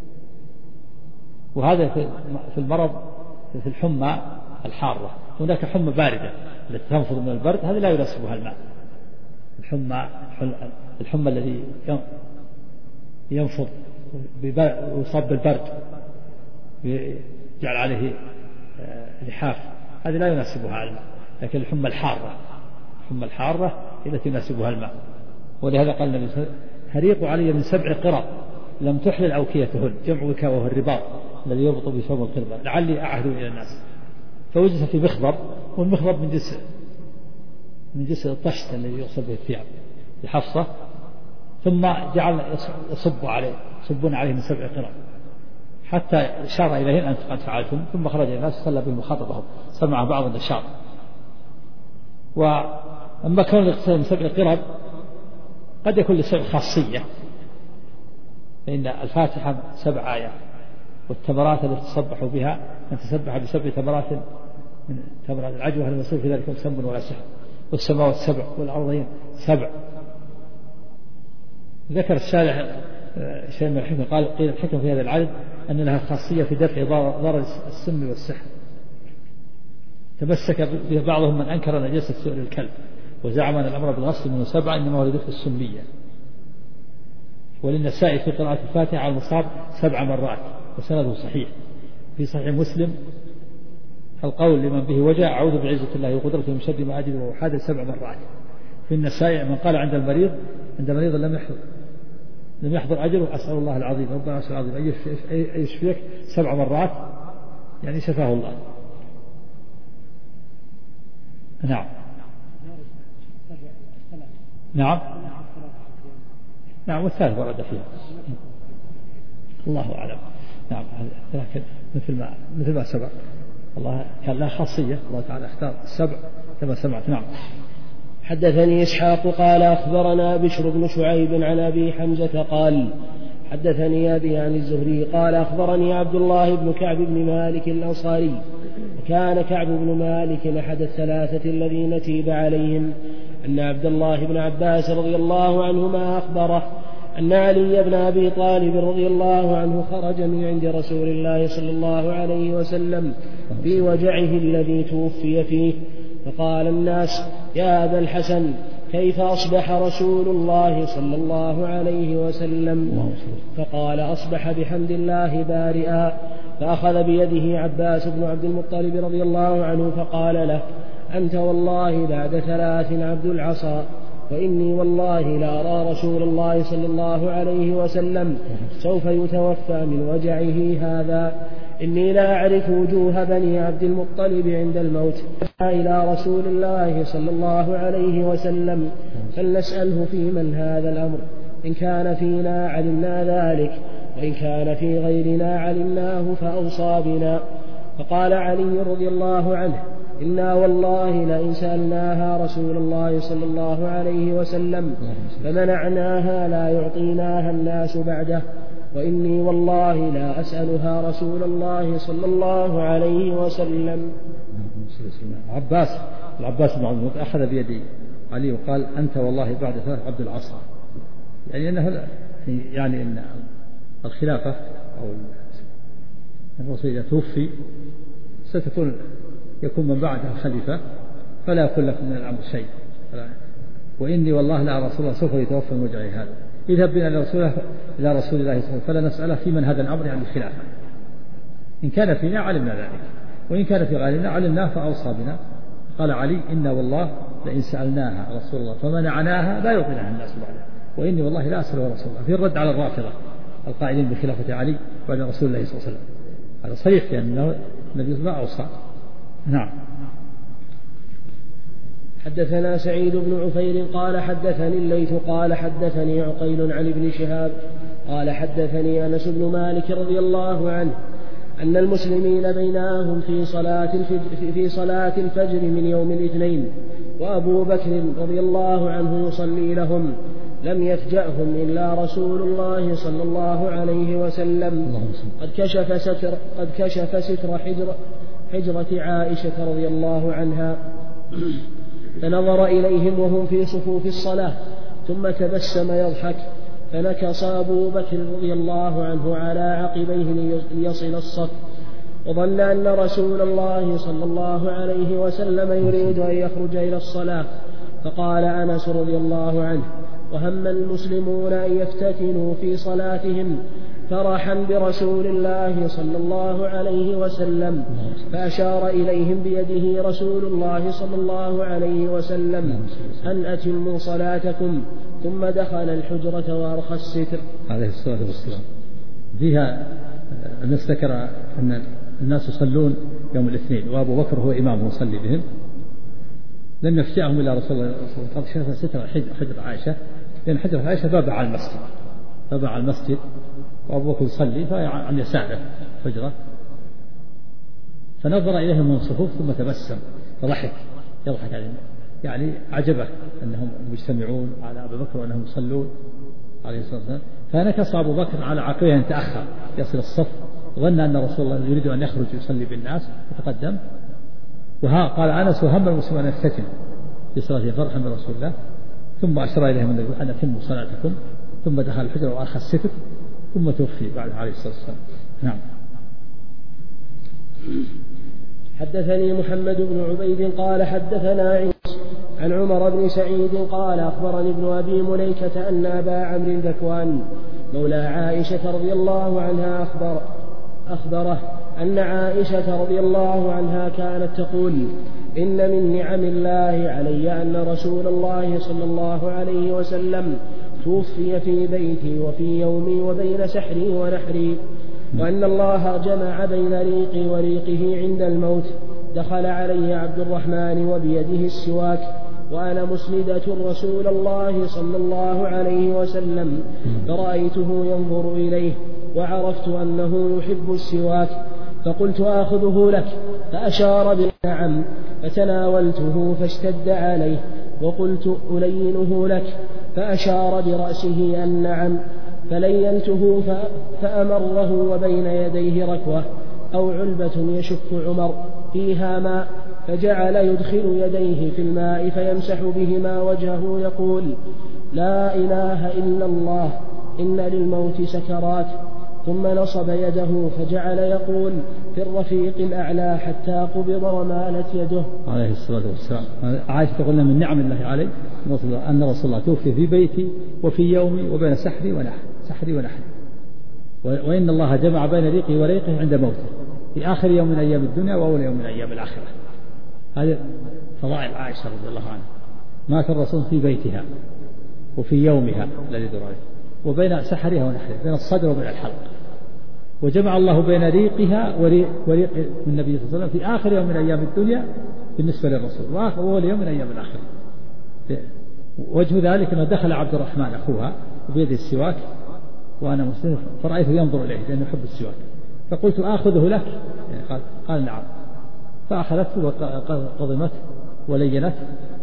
وهذا في المرض في الحمى الحارة. هناك حمى باردة التي تنفض من البرد، هذا لا يناسبها الماء. الحمى الذي ينفض ويصاب بالبرد ويجعل عليه لحاف، هذه لا يناسبها الماء. لكن الحمى الحارة التي يناسبها الماء. ولهذا قال النبي صلى الله عليه وسلم: هريق علي من 7 قرب لم تحلل أوكيتهن، جمع وكاء وهو الرباط الذي يربط بثوب القربة، لعلي أعهد إلى الناس. فوجد في مخضب، والمخضب من جسد الطشت الذي يغسل به الثياب لحفصة، ثم جعل يصبون عليه من 7 قرب حتى أشار إليهن أن قد فعلتم، ثم خرج إلى الناس صلى بهم وخطبهم، سمع بعض النشاط. وأما كون الاغتسال من 7 قرب قد يكون لسبب خاصية، فإن الفاتحة 7 آيات، والتمرات التي تصبح بها أن تسبح ب7 تمرات من تمرات العجوة لم يصير في ذلك سم ولا سحر، والسماوات 7 والأرضين 7. ذكر الشارح شيء من الحكمة، قال: قيل الحكمة في هذا العدد أن لها خاصية في دفع ضرر السم والسحر. تمسك به بعضهم من أنكر نجاسة سؤر الكلب، وزعم أن الأمر بالغسل منه 7 إنما هو لدفع السمية. وللنسائي في قراءة الفاتحة على المصاب 7 مرات، وسنده صحيح. في صحيح مسلم القول لمن به وجع: أعوذ بعزة الله وقدرته من شر ما أجد وأحاذر 7 مرات. في النسائي من قال عند مريض لم يحضر أجره: أسأل الله العظيم ربنا أسأل العظيم أن يشفيك 7 مرات، يعني شفاه الله. نعم والثالث ورد فيها، الله أعلم. نعم، لكن مثل ما سبق، الله كان لا خاصية، الله تعالى اختار 7 كما سمعت. نعم. حدثني إسحاق قال: أخبرنا بشر بن شعيب عن أبي حمزة قال: حدثني أبي عن الزهري قال: أخبرني عبد الله بن كعب بن مالك الأنصاري، وكان كعب بن مالك أحد 3 الذين تيب عليهم، أن عبد الله بن عباس رضي الله عنهما أخبره أن علي بن أبي طالب رضي الله عنه خرج من عند رسول الله صلى الله عليه وسلم في وجعه الذي توفي فيه، فقال الناس: يا أبا الحسن، كيف أصبح رسول الله صلى الله عليه وسلم؟ فقال: أصبح بحمد الله بارئا. فأخذ بيده عباس بن عبد المطلب رضي الله عنه فقال له: أنت والله بعد 3 عبد العصا، وإني والله لا أرى رسول الله صلى الله عليه وسلم سوف يتوفى من وجعه هذا. إني لا أعرف وجوه بني عبد المطلب عند الموت إلى رسول الله صلى الله عليه وسلم، فلنسأله في من هذا الأمر، إن كان فينا علمنا ذلك، وإن كان في غيرنا علمناه فأوصى بنا. فقال علي رضي الله عنه: إنا والله لئن سألناها رسول الله صلى الله عليه وسلم فمنعناها لا يعطيناها الناس بعده، وإني والله لا أسألها رسول الله صلى الله عليه وسلم. العباس بن عبد أخذ بيدي علي وقال: أنت والله بعد 3 عبد العصا، يعني أنه يعني أن الخلافة أو الرسول إذا توفي يكون من بعده خليفة، فلا يكون لكم من الأمر شيء. وإني والله لا رسول الله سوف يتوفى من وجعه هذا، اذهب بنا إلى رسول الله صلى الله عليه وسلم فلا نسأله في من هذا الأمر يعني الخلافة. إن كان فينا علمنا ذلك، وإن كان في غيرنا علمناه فأوصى بنا. قال علي: إنا والله لئن سألناها رسول الله فمنعناها لا يعطيناها الناس بعده، وإني والله لا أسأله رسول الله، في الرد على الرافضة القائلين بخلافة علي بعد رسول الله صلى الله عليه وسلم. هذا صريح لأن النبي ما أوصى. نعم. حدثنا سعيد بن عفير قال حدثني الليث قال حدثني عقيل عن ابن شهاب قال حدثني أنس بن مالك رضي الله عنه أن المسلمين بينهم في صلاة الفجر من يوم الاثنين، وأبو بكر رضي الله عنه يصلي لهم، لم يفجأهم إلا رسول الله صلى الله عليه وسلم قد كشف ستر حجرة عائشة رضي الله عنها، فنظر إليهم وهم في صفوف الصلاة ثم تبسم يضحك، فنكص أبو بكر رضي الله عنه على عقبيه ليصل الصف، وظن أن رسول الله صلى الله عليه وسلم يريد أن يخرج إلى الصلاة، فقال أنس رضي الله عنه: وهم المسلمون أن يفتتنوا في صلاتهم فرحا برسول الله صلى الله عليه وسلم، فأشار إليهم بيده رسول الله صلى الله عليه وسلم أن أتموا صلاتكم، ثم دخل الحجرة وأرخى الستر. عليه الصلاة والسلام. فيها الناس ذكر أن الناس يصلون يوم الاثنين وأبو بكر هو إمامهم يصلي بهم، لم يفجأهم إلى رسول الله صلى الله عليه وسلم. قد شاف ستر حجر عائشة، لأن حجر عائشة بابع على المسجد وأبو بكر يصلي عن يساره حجرة، فنظر إليهم من الصفوف ثم تبسم فضحك يضحك عليهم، يعني عجبه أنهم مجتمعون على أبي بكر وأنهم يصلون عليه الصلاة والسلام. فنكص أبو بكر على عقبيه أن تأخر يصل الصف، ظن أن رسول الله يريد أن يخرج يصلي بالناس فتقدم. قال أنس: وهم المسلمون أن يفتتنوا في صلاة فرحا برسول الله، ثم أشار إليهم النبي أن أتموا صلاتكم، ثم دخل الحجرة وأرخى الستر، ثم توفي بعد عليه الصلاة والسلام. نعم. حدثني محمد بن عبيد قال حدثنا عن عمر بن سعيد قال أخبرني ابن أبي مليكة أن أبا عمرو ذكوان مولى عائشة رضي الله عنها أخبره أن عائشة رضي الله عنها كانت تقول: إن من نعم الله علي أن رسول الله صلى الله عليه وسلم توفي في بيتي وفي يومي وبين سحري ونحري، وأن الله جمع بين ريقي وريقه عند الموت. دخل علي عبد الرحمن وبيده السواك وأنا مسندة رسول الله صلى الله عليه وسلم، فرأيته ينظر إليه وعرفت أنه يحب السواك، فقلت: آخذه لك؟ فأشار بالنعم، فتناولته فاشتد عليه، وقلت: ألينه لك؟ فأشار برأسه النعم، فلينته فأمره وبين يديه ركوة أو علبة يشك عمر فيها ماء، فجعل يدخل يديه في الماء فيمسح بهما وجهه يقول: لا إله إلا الله، إن للموت سكرات. ثم نصب يده فجعل يقول في الرفيق الأعلى حتى قبض ومالت يده عليه الصلاة والسلام. عائشة تقول من نعم الله عليه أن رسول الله توفي في بيتي وفي يومي وبين سحري ونحري، وإن الله جمع بين ريقي وريقه عند موته في آخر يوم من أيام الدنيا وأول يوم من أيام الآخرة. هذه فضائل عائشة رضي الله عنها. مات الرسول في بيتها وفي يومها الذي دور عليه وبين سحرها ونحرها، بين الصدر وبين الحلق، وجمع الله بين ريقها وريق النبي صلى الله عليه وسلم في آخر يوم من أيام الدنيا بالنسبة للرسول وأول يوم من أيام الآخرة. وجه ذلك أنه دخل عبد الرحمن أخوها وبيده السواك وأنا مسلم، فرأيته ينظر إليه لأنه يحب السواك، فقلت: آخذه لك؟ يعني قال نعم، فأخذته وقضمت ولينت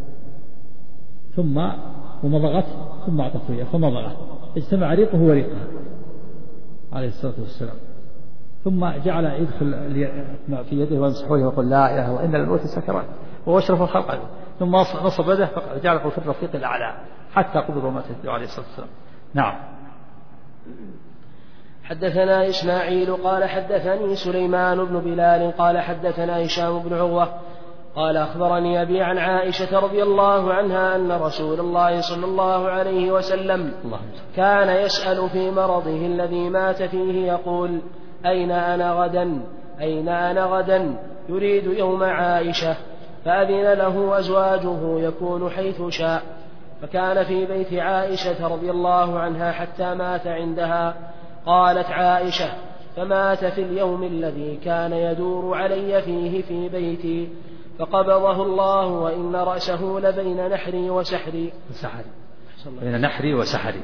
ثم ومضغت ثم أعطته إياه فمضغه، اجتمع ريقه وريقها عليه الصلاة والسلام، ثم جعل يدخل في يده ويمسحه ويقول: لا إله إلا الله، إن للموت سكرات وهو أشرف الخلق. ثم نصب يده فجعله في الرفيق الأعلى حتى قبض ومات عليه الصلاة والسلام. نعم. حدثنا إسماعيل قال حدثني سليمان بن بلال قال حدثنا هشام بن عروة قال أخبرني أبي عن عائشة رضي الله عنها أن رسول الله صلى الله عليه وسلم كان يسأل في مرضه الذي مات فيه يقول: أين أنا غدا؟ أين أنا غدا؟ يريد يوم عائشة. فأذن له أزواجه يكون حيث شاء، فكان في بيت عائشة رضي الله عنها حتى مات عندها. قالت عائشة: فمات في اليوم الذي كان يدور علي فيه في بيتي، فقبضه الله وإن رأسه لبين نحري وسحري. بين نحري وسحري.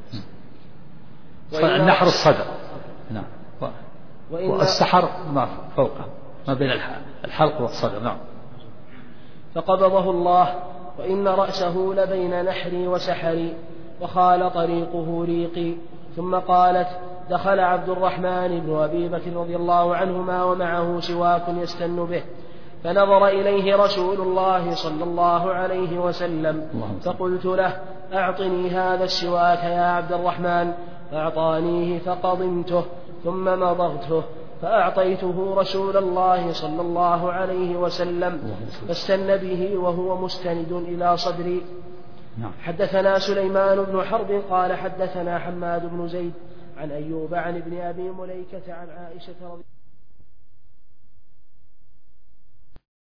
النحر الصدر، نعم، والسحر ما فوقه، ما بين الحلق والصدر، نعم. فقبضه الله وإن رأسه لبين نحري وسحري، وخال طريقه ريقي. ثم قالت: دخل عبد الرحمن بن أبي بكر رضي الله عنهما ومعه سواك يستن به، فنظر إليه رسول الله صلى الله عليه وسلم، فقلت له: أعطني هذا السواك يا عبد الرحمن. فأعطانيه فقضمته ثم مضغته، فأعطيته رسول الله صلى الله عليه وسلم فاستن به وهو مستند إلى صدري. حدثنا سليمان بن حرب قال حدثنا حماد بن زيد عن أيوب عن ابن أبي مليكة عن عائشة رضي الله عنها